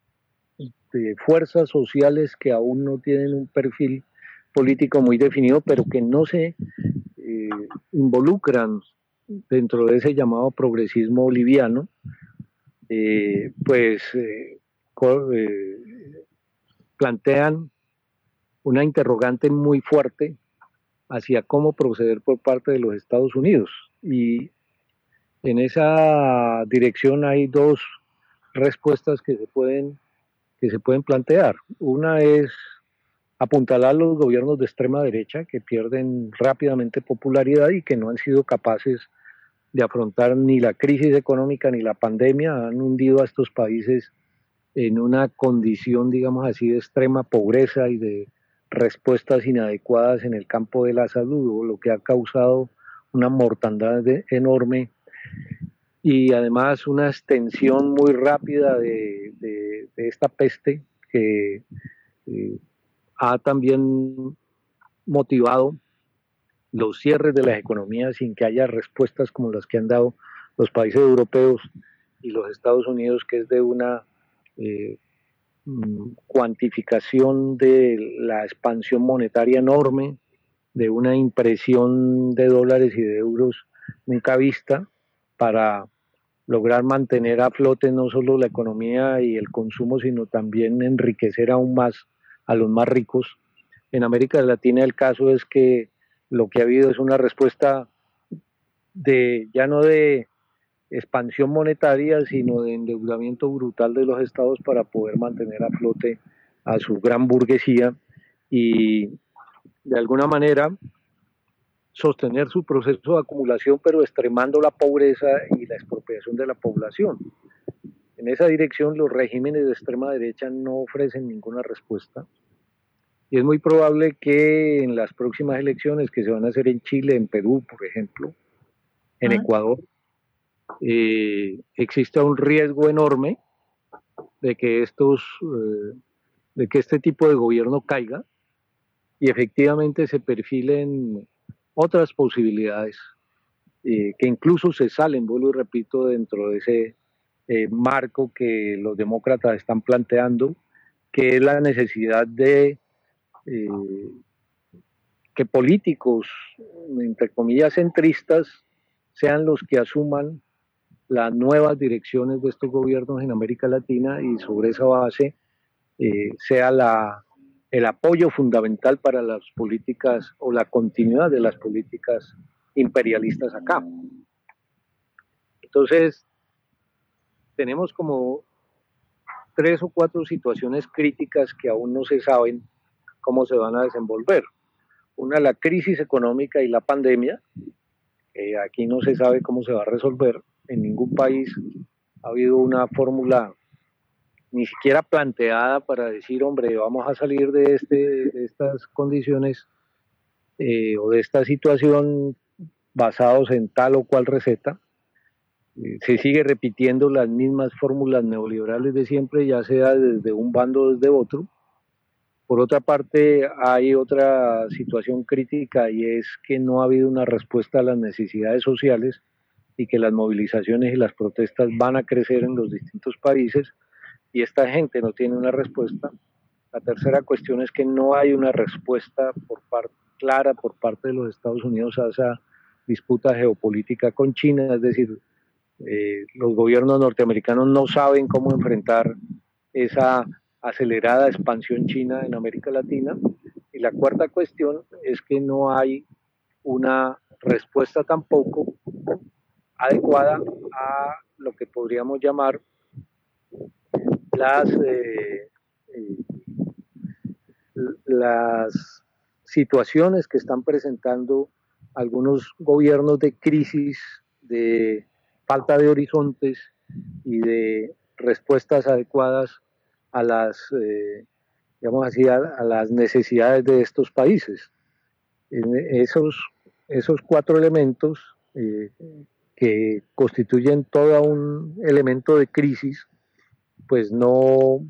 de fuerzas sociales que aún no tienen un perfil político muy definido, pero que no se eh, involucran dentro de ese llamado progresismo boliviano, eh, pues eh, eh, plantean una interrogante muy fuerte hacia cómo proceder por parte de los Estados Unidos. Y en esa dirección hay dos respuestas que se pueden, que se pueden plantear. Una es apuntalar los gobiernos de extrema derecha que pierden rápidamente popularidad y que no han sido capaces de afrontar ni la crisis económica ni la pandemia, han hundido a estos países en una condición, digamos así, de extrema pobreza y de respuestas inadecuadas en el campo de la salud, lo que ha causado una mortandad de, enorme y además una extensión muy rápida de, de, de esta peste que eh, ha también motivado los cierres de las economías sin que haya respuestas como las que han dado los países europeos y los Estados Unidos, que es de una eh, cuantificación de la expansión monetaria enorme, de una impresión de dólares y de euros nunca vista para lograr mantener a flote no solo la economía y el consumo, sino también enriquecer aún más a los más ricos. En América Latina el caso es que lo que ha habido es una respuesta de ya no de expansión monetaria, sino de endeudamiento brutal de los estados para poder mantener a flote a su gran burguesía y de alguna manera sostener su proceso de acumulación, pero extremando la pobreza y la expropiación de la población. En esa dirección los regímenes de extrema derecha no ofrecen ninguna respuesta. Y es muy probable que en las próximas elecciones que se van a hacer en Chile, en Perú, por ejemplo, en Ecuador, eh, exista un riesgo enorme de que estos, eh, de que este tipo de gobierno caiga y efectivamente se perfilen otras posibilidades eh, que incluso se salen, vuelvo y repito, dentro de ese eh, marco que los demócratas están planteando, que es la necesidad de Eh, que políticos, entre comillas, centristas, sean los que asuman las nuevas direcciones de estos gobiernos en América Latina y sobre esa base eh, sea la, el apoyo fundamental para las políticas o la continuidad de las políticas imperialistas acá. Entonces, tenemos como tres o cuatro situaciones críticas que aún no se saben cómo se van a desenvolver. Una, la crisis económica y la pandemia, que aquí no se sabe cómo se va a resolver. En ningún país ha habido una fórmula ni siquiera planteada para decir, hombre, vamos a salir de, este, de estas condiciones eh, o de esta situación basados en tal o cual receta. Eh, se sigue repitiendo las mismas fórmulas neoliberales de siempre, ya sea desde un bando o desde otro. Por otra parte, hay otra situación crítica y es que no ha habido una respuesta a las necesidades sociales y que las movilizaciones y las protestas van a crecer en los distintos países y esta gente no tiene una respuesta. La tercera cuestión es que no hay una respuesta por parte, clara por parte de los Estados Unidos a esa disputa geopolítica con China, es decir, eh, los gobiernos norteamericanos no saben cómo enfrentar esa acelerada expansión china en América Latina. Y la cuarta cuestión es que no hay una respuesta tampoco adecuada a lo que podríamos llamar las, eh, eh, las situaciones que están presentando algunos gobiernos de crisis, de falta de horizontes y de respuestas adecuadas a las, eh, digamos así, a, a las necesidades de estos países. En esos, esos cuatro elementos eh, que constituyen todo un elemento de crisis, pues no,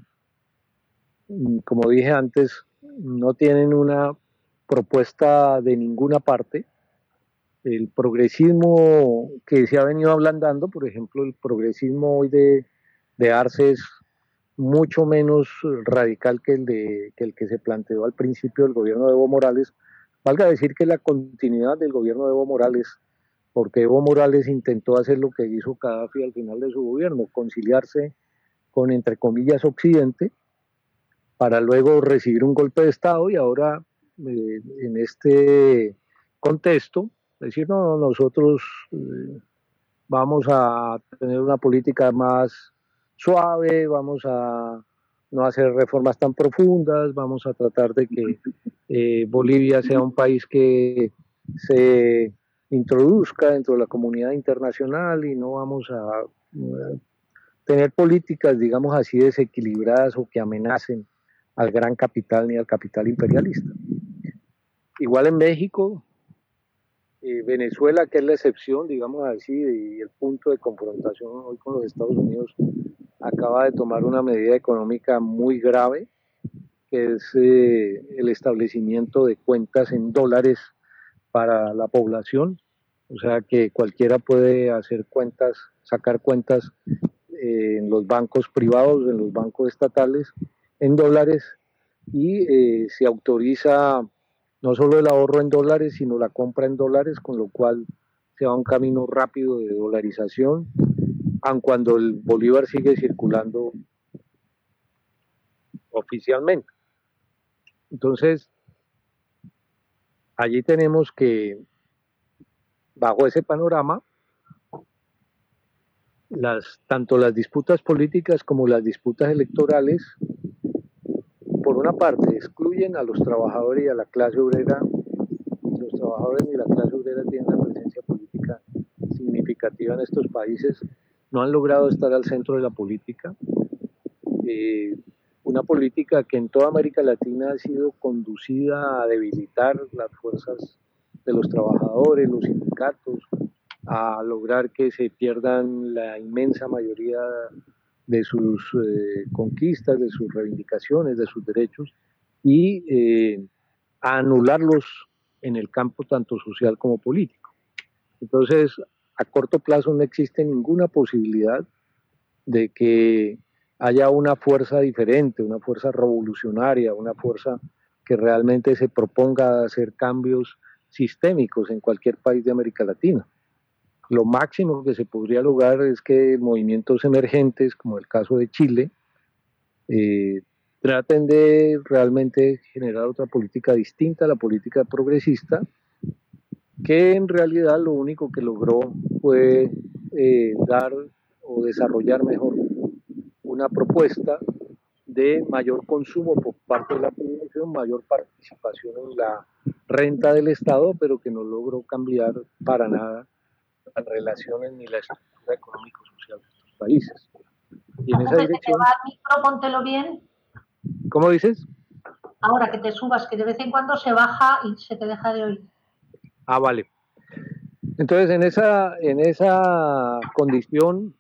como dije antes, no tienen una propuesta de ninguna parte. El progresismo que se ha venido ablandando, por ejemplo, el progresismo hoy de, de Arce es mucho menos radical que el, de, que el que se planteó al principio del gobierno de Evo Morales. Valga decir que la continuidad del gobierno de Evo Morales, porque Evo Morales intentó hacer lo que hizo Gaddafi al final de su gobierno, conciliarse con, entre comillas, Occidente, para luego recibir un golpe de Estado y ahora eh, en este contexto decir, no, nosotros eh, vamos a tener una política más suave, vamos a no hacer reformas tan profundas, vamos a tratar de que eh, Bolivia sea un país que se introduzca dentro de la comunidad internacional y no vamos a eh, tener políticas, digamos así, desequilibradas o que amenacen al gran capital ni al capital imperialista. Igual en México, eh, Venezuela, que es la excepción, digamos así, y el punto de confrontación hoy con los Estados Unidos, acaba de tomar una medida económica muy grave, que es eh, el establecimiento de cuentas en dólares para la población, o sea que cualquiera puede hacer cuentas, sacar cuentas eh, en los bancos privados, en los bancos estatales, en dólares, y eh, se autoriza no solo el ahorro en dólares, sino la compra en dólares, con lo cual se va a un camino rápido de dolarización, aun cuando el bolívar sigue circulando oficialmente. Entonces, allí tenemos que, bajo ese panorama, las, tanto las disputas políticas como las disputas electorales, por una parte, excluyen a los trabajadores y a la clase obrera. Los trabajadores y la clase obrera tienen una presencia política significativa en estos países, no han logrado estar al centro de la política. Eh, una política que en toda América Latina ha sido conducida a debilitar las fuerzas de los trabajadores, los sindicatos, a lograr que se pierdan la inmensa mayoría de sus eh, conquistas, de sus reivindicaciones, de sus derechos, y eh, a anularlos en el campo tanto social como político. Entonces, a corto plazo no existe ninguna posibilidad de que haya una fuerza diferente, una fuerza revolucionaria, una fuerza que realmente se proponga hacer cambios sistémicos en cualquier país de América Latina. Lo máximo que se podría lograr es que movimientos emergentes, como el caso de Chile, eh, traten de realmente generar otra política distinta a la política progresista, que en realidad lo único que logró fue eh, dar o desarrollar mejor una propuesta de mayor consumo por parte de la población, mayor participación en la renta del Estado, pero que no logró cambiar para nada las relaciones ni la estructura económico-social de estos países. Y en esa dirección... Te va el micro, póntelo bien. ¿Cómo dices? Ahora que te subas, que de vez en cuando se baja y se te deja de oír. Ah, vale. Entonces, en esa, en esa condición,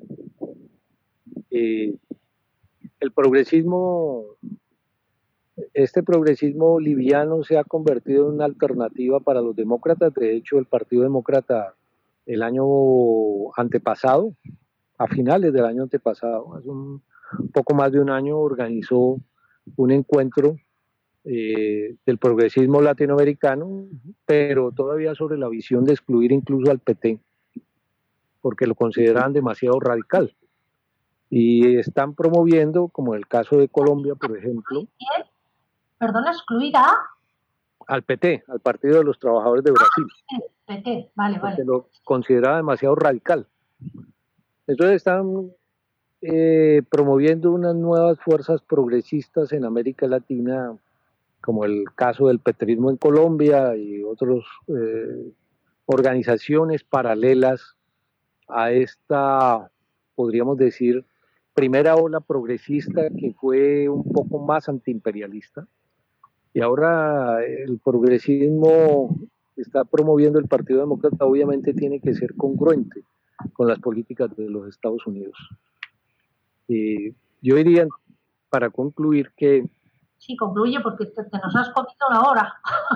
eh, el progresismo, este progresismo liviano se ha convertido en una alternativa para los demócratas. De hecho, el Partido Demócrata el año antepasado, a finales del año antepasado, hace un poco más de un año, organizó un encuentro eh, del progresismo latinoamericano, pero todavía sobre la visión de excluir incluso al P T, porque lo consideraban demasiado radical. Y están promoviendo, como en el caso de Colombia, por ejemplo... ¿Quién? Perdona, excluir a... Al P T, al Partido de los Trabajadores de Brasil. Ah, P T, vale, vale. Porque lo consideraba demasiado radical. Entonces están eh, promoviendo unas nuevas fuerzas progresistas en América Latina, como el caso del petrismo en Colombia y otras eh, organizaciones paralelas a esta, podríamos decir, primera ola progresista que fue un poco más antiimperialista. Y ahora el progresismo que está promoviendo el Partido Demócrata obviamente tiene que ser congruente con las políticas de los Estados Unidos. Y yo diría, para concluir, que... Sí, concluye porque te, te nos has comido una hora.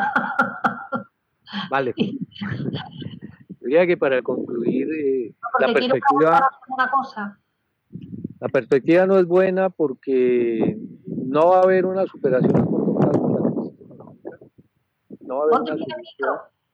Vale. Diría que para concluir, eh, no, la perspectiva... Una cosa. La perspectiva no es buena porque no va a haber una superación a corto plazo de la crisis económica. No va a haber una solución,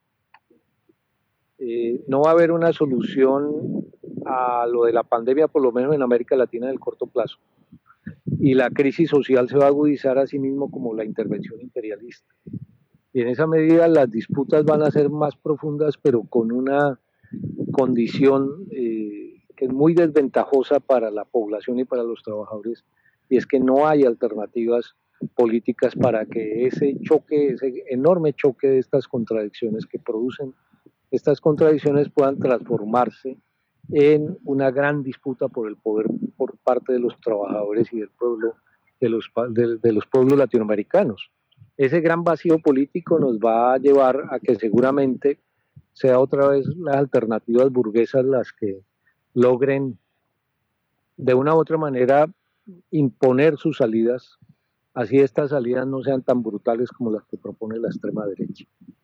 eh, no va a haber una solución a lo de la pandemia, por lo menos en América Latina, en el corto plazo. Y la crisis social se va a agudizar a sí mismo como la intervención imperialista. Y en esa medida las disputas van a ser más profundas, pero con una condición eh, que es muy desventajosa para la población y para los trabajadores, y es que no hay alternativas políticas para que ese choque, ese enorme choque de estas contradicciones que producen estas contradicciones puedan transformarse en una gran disputa por el poder por parte de los trabajadores y del pueblo, de los, de, de los pueblos latinoamericanos. Ese gran vacío político nos va a llevar a que seguramente sea otra vez las alternativas burguesas las que logren de una u otra manera imponer sus salidas, así estas salidas no sean tan brutales como las que propone la extrema derecha.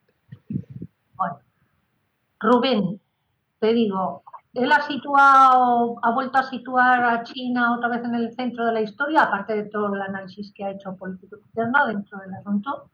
Bueno, Rubén, te digo, él ha situado, ha vuelto a situar a China otra vez en el centro de la historia, aparte de todo el análisis que ha hecho político externo dentro del asunto.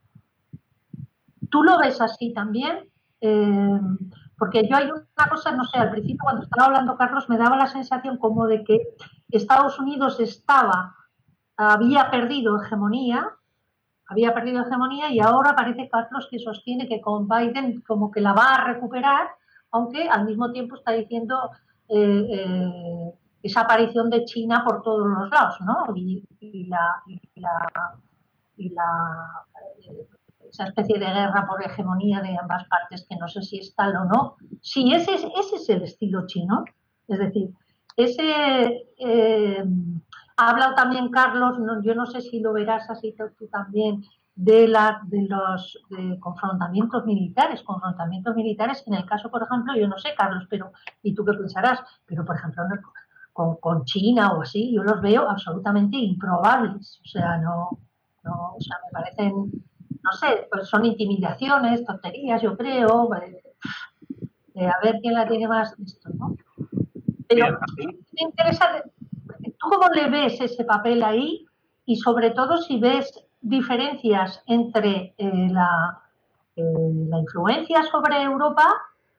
¿Tú lo ves así también? Eh, porque yo hay una cosa, no sé, al principio cuando estaba hablando Carlos me daba la sensación como de que Estados Unidos estaba, había perdido hegemonía, había perdido hegemonía y ahora parece Carlos que sostiene que con Biden como que la va a recuperar, aunque al mismo tiempo está diciendo eh, eh, esa aparición de China por todos los lados, ¿no? Y, y la... Y la, y la eh, esa especie de guerra por hegemonía de ambas partes, que no sé si es tal o no. Sí, ese es, ese es el estilo chino. Es decir, ese... Eh, ha hablado también Carlos, no, yo no sé si lo verás así tú también, de, la, de los de confrontamientos militares, confrontamientos militares, en el caso, por ejemplo, yo no sé, Carlos, pero ¿y tú qué pensarás? Pero, por ejemplo, con, con China o así, yo los veo absolutamente improbables. O sea, no, no o sea, me parecen... No sé, pues son intimidaciones, tonterías, yo creo, eh, eh, a ver quién la tiene más esto, ¿no? Pero me interesa, ¿tú cómo le ves ese papel ahí? Y sobre todo si ves diferencias entre eh, la, eh, la influencia sobre Europa,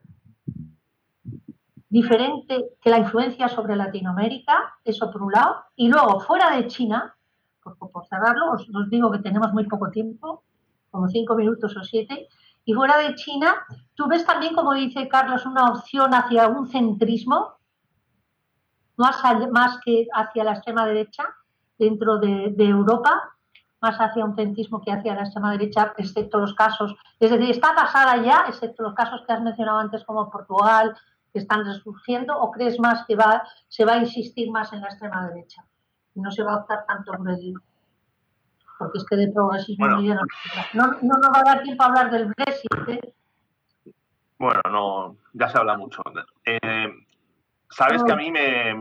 diferente que la influencia sobre Latinoamérica, eso por un lado, y luego fuera de China, por, por cerrarlo, os, os digo que tenemos muy poco tiempo, como cinco minutos o siete, y fuera de China, ¿tú ves también, como dice Carlos, una opción hacia un centrismo, más, allá, más que hacia la extrema derecha, dentro de, de Europa, más hacia un centrismo que hacia la extrema derecha, excepto los casos, es decir, ¿está pasada ya, excepto los casos que has mencionado antes, como Portugal, que están resurgiendo, o crees más que va, se va a insistir más en la extrema derecha? Y no se va a optar tanto por el... Porque es que de progresismo bueno, no, no, no nos va a dar tiempo a hablar del Brexit, ¿eh? Bueno, no, ya se habla mucho. Eh, Sabes no. que a mí me...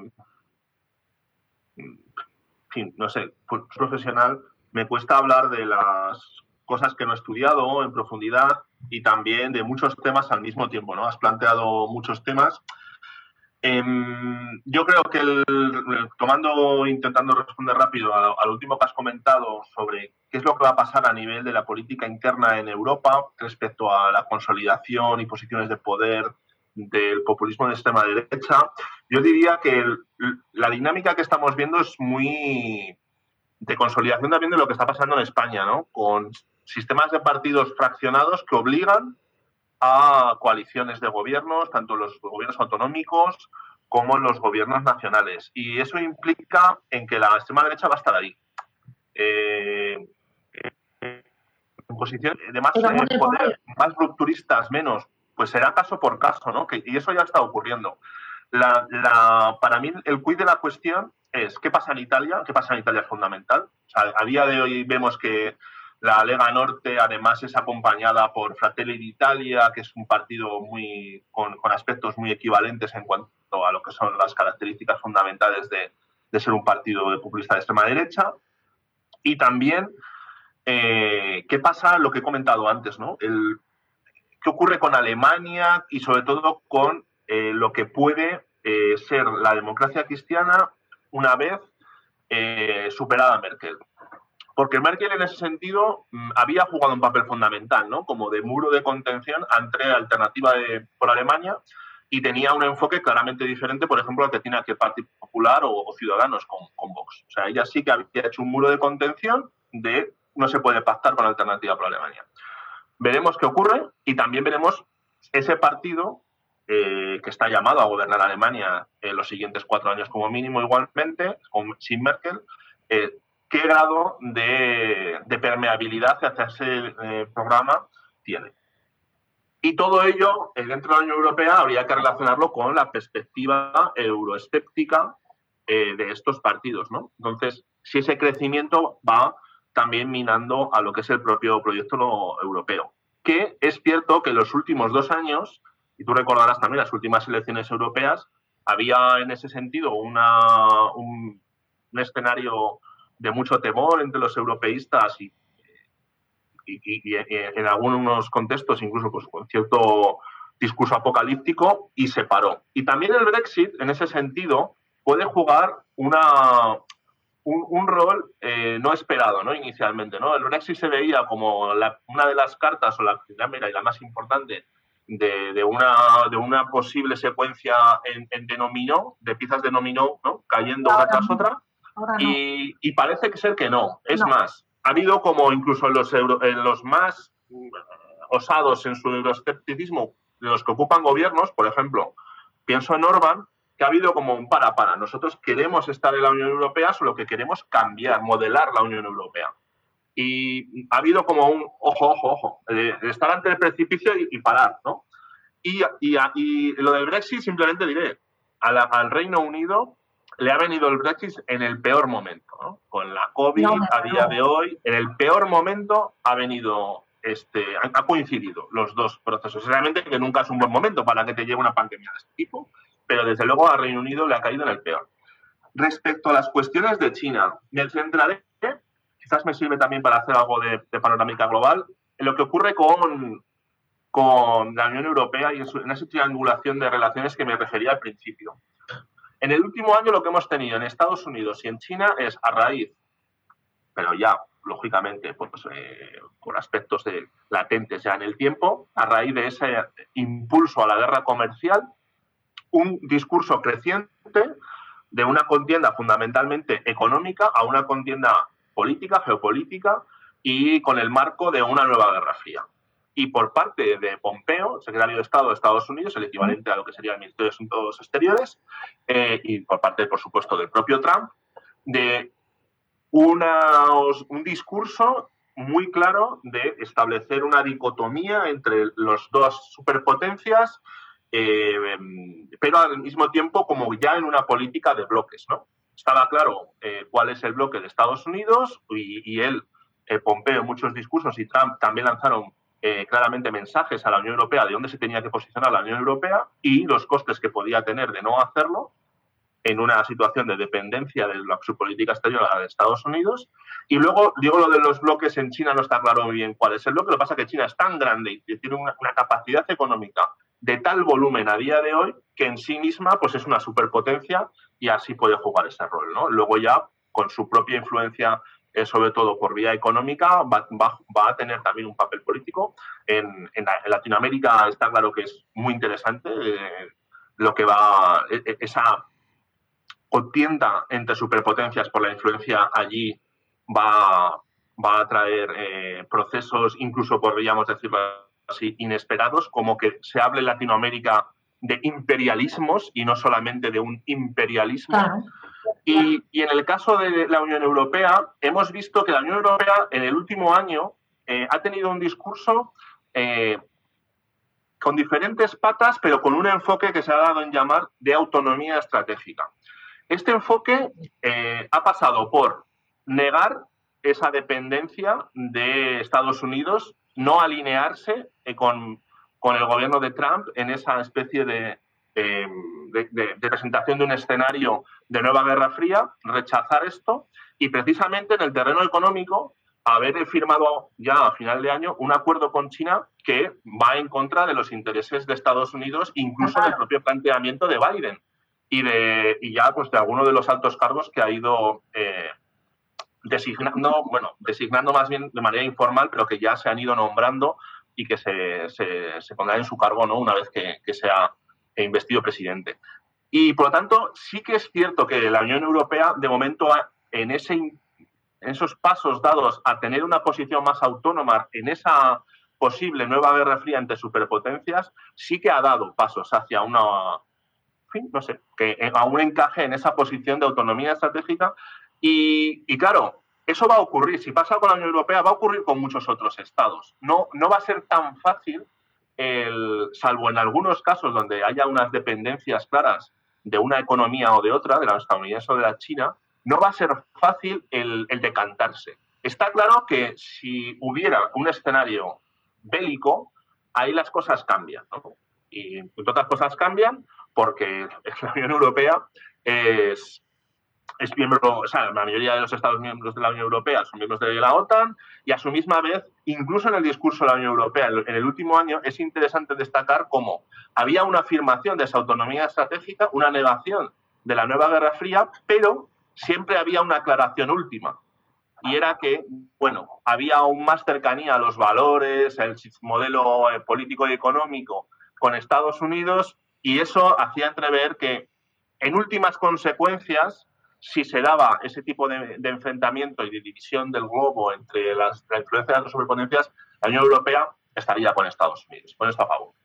En fin, no sé, pues profesional, me cuesta hablar de las cosas que no he estudiado en profundidad y también de muchos temas al mismo tiempo, ¿no? Has planteado muchos temas. Eh, yo creo que el, tomando, intentando responder rápido a, a lo último que has comentado sobre qué es lo que va a pasar a nivel de la política interna en Europa respecto a la consolidación y posiciones de poder del populismo de extrema derecha, yo diría que el, la dinámica que estamos viendo es muy de consolidación también de lo que está pasando en España, ¿no? Con sistemas de partidos fraccionados que obligan a coaliciones de gobiernos, tanto los gobiernos autonómicos como los gobiernos nacionales. Y eso implica en que la extrema derecha va a estar ahí. Eh, en posición de más eh, poder, más rupturistas, menos, pues será caso por caso, ¿no? Que, y eso ya está ocurriendo. la, la, para mí el quid de la cuestión es qué pasa en Italia. Qué pasa en Italia es fundamental. O sea, a día de hoy vemos que la Lega Norte además es acompañada por Fratelli d'Italia, que es un partido muy con, con aspectos muy equivalentes en cuanto a lo que son las características fundamentales de, de ser un partido de populista de extrema derecha. Y también eh, qué pasa, lo que he comentado antes, ¿no? El, qué ocurre con Alemania y sobre todo con eh, lo que puede eh, ser la democracia cristiana una vez eh, superada Merkel. Porque Merkel en ese sentido había jugado un papel fundamental, ¿no? Como de muro de contención ante la alternativa de, por Alemania, y tenía un enfoque claramente diferente, por ejemplo, al que tiene aquí el Partido Popular o, o Ciudadanos con, con Vox. O sea, ella sí que había hecho un muro de contención de no se puede pactar con la alternativa por Alemania. Veremos qué ocurre y también veremos ese partido eh, que está llamado a gobernar Alemania en los siguientes cuatro años como mínimo igualmente, con, sin Merkel, eh, qué grado de, de permeabilidad hacia ese eh, programa tiene. Y todo ello, eh, dentro de la Unión Europea, habría que relacionarlo con la perspectiva euroescéptica eh, de estos partidos, ¿no? Entonces, si ese crecimiento va también minando a lo que es el propio proyecto europeo. Que es cierto que en los últimos dos años, y tú recordarás también las últimas elecciones europeas, había en ese sentido una, un, un escenario de mucho temor entre los europeístas y, y, y, y en algunos contextos incluso pues, con cierto discurso apocalíptico, y se paró. Y también el Brexit, en ese sentido, puede jugar una, un, un rol eh, no esperado, ¿no? Inicialmente, ¿no? El Brexit se veía como la, una de las cartas, o la primera y la más importante, de, de, una, de una posible secuencia en, en de dominó, de piezas de dominó, ¿no? Cayendo una tras otra. No. Y, y parece que ser que no. Es no. más, ha habido como incluso en los, euro, en los más osados en su euroescepticismo, de los que ocupan gobiernos, por ejemplo, pienso en Orbán, que ha habido como un para para. Nosotros queremos estar en la Unión Europea, solo que queremos cambiar, modelar la Unión Europea. Y ha habido como un ojo, ojo, ojo, de, de estar ante el precipicio y, y parar, ¿no? Y, y, y lo del Brexit, simplemente diré, a la, al Reino Unido le ha venido el Brexit en el peor momento, ¿no? Con la COVID, no, a día de hoy, en el peor momento ha venido, este, ha coincidido los dos procesos. Realmente que nunca es un buen momento para que te llegue una pandemia de este tipo, pero desde luego al Reino Unido le ha caído en el peor. Respecto a las cuestiones de China, me centraré, quizás me sirve también para hacer algo de, de panorámica global, en lo que ocurre con, con la Unión Europea y en, su, en esa triangulación de relaciones que me refería al principio. En el último año lo que hemos tenido en Estados Unidos y en China es a raíz, pero ya, lógicamente, pues, eh, por aspectos de, latentes ya en el tiempo, a raíz de ese impulso a la guerra comercial, un discurso creciente de una contienda fundamentalmente económica a una contienda política, geopolítica y con el marco de una nueva Guerra Fría. Y por parte de Pompeo, secretario de Estado de Estados Unidos, el equivalente a lo que sería el Ministerio de Asuntos Exteriores, eh, y por parte, por supuesto, del propio Trump, de una, un discurso muy claro de establecer una dicotomía entre las dos superpotencias, eh, pero al mismo tiempo como ya en una política de bloques, ¿no? Estaba claro eh, cuál es el bloque de Estados Unidos y, y él, eh, Pompeo, en muchos discursos y Trump también lanzaron Eh, claramente mensajes a la Unión Europea de dónde se tenía que posicionar la Unión Europea y los costes que podía tener de no hacerlo en una situación de dependencia de la, su política exterior a la de Estados Unidos. Y luego, digo lo de los bloques, en China no está claro muy bien cuál es el bloque, lo que pasa es que China es tan grande y tiene una, una capacidad económica de tal volumen a día de hoy que en sí misma pues es una superpotencia y así puede jugar ese rol, ¿no? Luego ya, con su propia influencia, Eh, sobre todo por vía económica, va, va, va a tener también un papel político. En, en, en Latinoamérica está claro que es muy interesante eh, lo que va, eh, esa contienda entre superpotencias por la influencia allí va, va a traer eh, procesos, incluso podríamos decirlo así, inesperados, como que se hable en Latinoamérica de imperialismos y no solamente de un imperialismo. Claro. Y, y en el caso de la Unión Europea, hemos visto que la Unión Europea en el último año eh, ha tenido un discurso eh, con diferentes patas, pero con un enfoque que se ha dado en llamar de autonomía estratégica. Este enfoque eh, ha pasado por negar esa dependencia de Estados Unidos, no alinearse eh, con, con el gobierno de Trump en esa especie de, eh, de, de, de presentación de un escenario de nueva Guerra Fría, rechazar esto y precisamente en el terreno económico haber firmado ya a final de año un acuerdo con China que va en contra de los intereses de Estados Unidos, incluso del propio planteamiento de Biden y, de, y ya pues de algunos de los altos cargos que ha ido eh, designando, bueno, designando más bien de manera informal, pero que ya se han ido nombrando y que se, se, se pondrán en su cargo, ¿no?, una vez que, que sea investido presidente. Y, por lo tanto, sí que es cierto que la Unión Europea, de momento, en ese en esos pasos dados a tener una posición más autónoma en esa posible nueva Guerra Fría entre superpotencias, sí que ha dado pasos hacia una, en fin, no sé, que a un encaje en esa posición de autonomía estratégica. Y, y claro, eso va a ocurrir. Si pasa con la Unión Europea, va a ocurrir con muchos otros estados. No, no va a ser tan fácil, el, salvo en algunos casos donde haya unas dependencias claras de una economía o de otra, de la estadounidense o de la china, no va a ser fácil el, el decantarse. Está claro que si hubiera un escenario bélico, ahí las cosas cambian, ¿no? Y entre otras cosas cambian porque la Unión Europea es, es miembro, o sea, la mayoría de los Estados miembros de la Unión Europea son miembros de la OTAN y a su misma vez, incluso en el discurso de la Unión Europea en el último año, es interesante destacar cómo había una afirmación de esa autonomía estratégica, una negación de la nueva Guerra Fría, pero siempre había una aclaración última, y era que, bueno, había aún más cercanía a los valores, el modelo político y económico con Estados Unidos, y eso hacía entrever que, en últimas consecuencias, si se daba ese tipo de, de enfrentamiento y de división del globo entre las, la influencia de las superpotencias, la Unión Europea estaría con Estados Unidos, con esto a favor.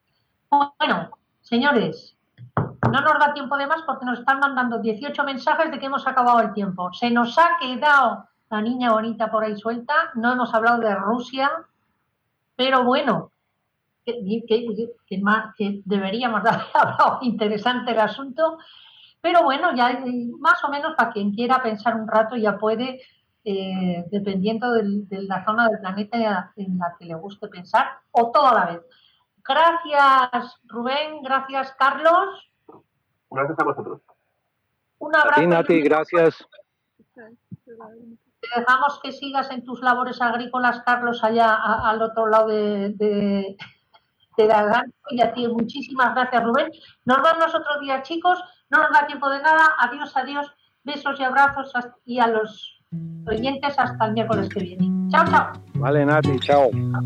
Bueno, señores, no nos da tiempo de más porque nos están mandando dieciocho mensajes de que hemos acabado el tiempo. Se nos ha quedado la niña bonita por ahí suelta. No hemos hablado de Rusia, pero bueno, que, que, que, más, que deberíamos haber hablado. Interesante el asunto. Pero bueno, ya más o menos para quien quiera pensar un rato ya puede, eh, dependiendo del, de la zona del planeta en la que le guste pensar, o toda la vez. Gracias, Rubén. Gracias, Carlos. Gracias a vosotros. Un abrazo. A ti, Nati, gracias. Te dejamos que sigas en tus labores agrícolas, Carlos, allá a, al otro lado de, de, de la gancho. Y a ti, muchísimas gracias, Rubén. Nos vemos otro día, chicos. No nos da tiempo de nada. Adiós, adiós. Besos y abrazos y a los oyentes hasta el miércoles que viene. Chao, chao. Vale, Nati, chao.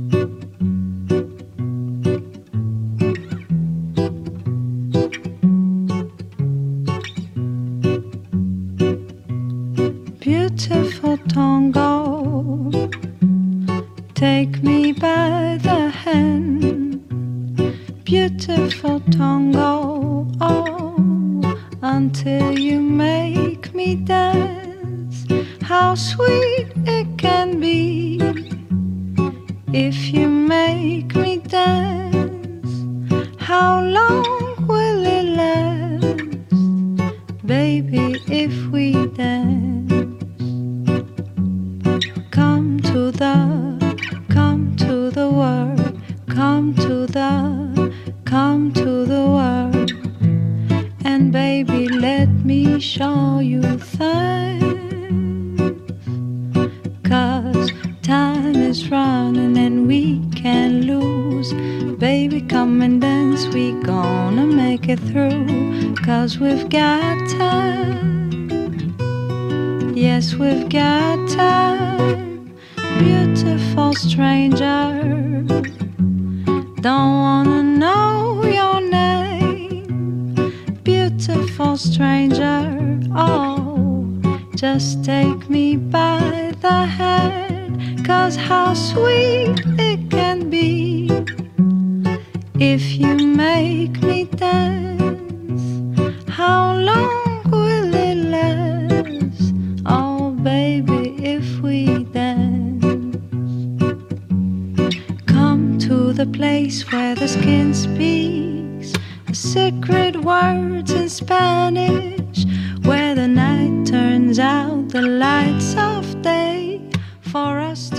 Beautiful tango, take me by the hand. Beautiful tango, oh, until you make me dance. How sweet it can be if you make me dance. How long will it last, baby, if we dance? Come to the, come to the world, come to the, come to the world, and baby, let me show you things, 'cause time is running and we can't lose. Baby, come and dance, we gonna make it through, 'cause we've got time, yes, we've got time. Beautiful stranger, don't wanna know your name. Beautiful stranger, oh, just take me by the hand, 'cause how sweet it can be if you make me dance. How long will it last, oh baby, if we dance? To the place where the skin secret words in Spanish, where the night turns out the lights of day for us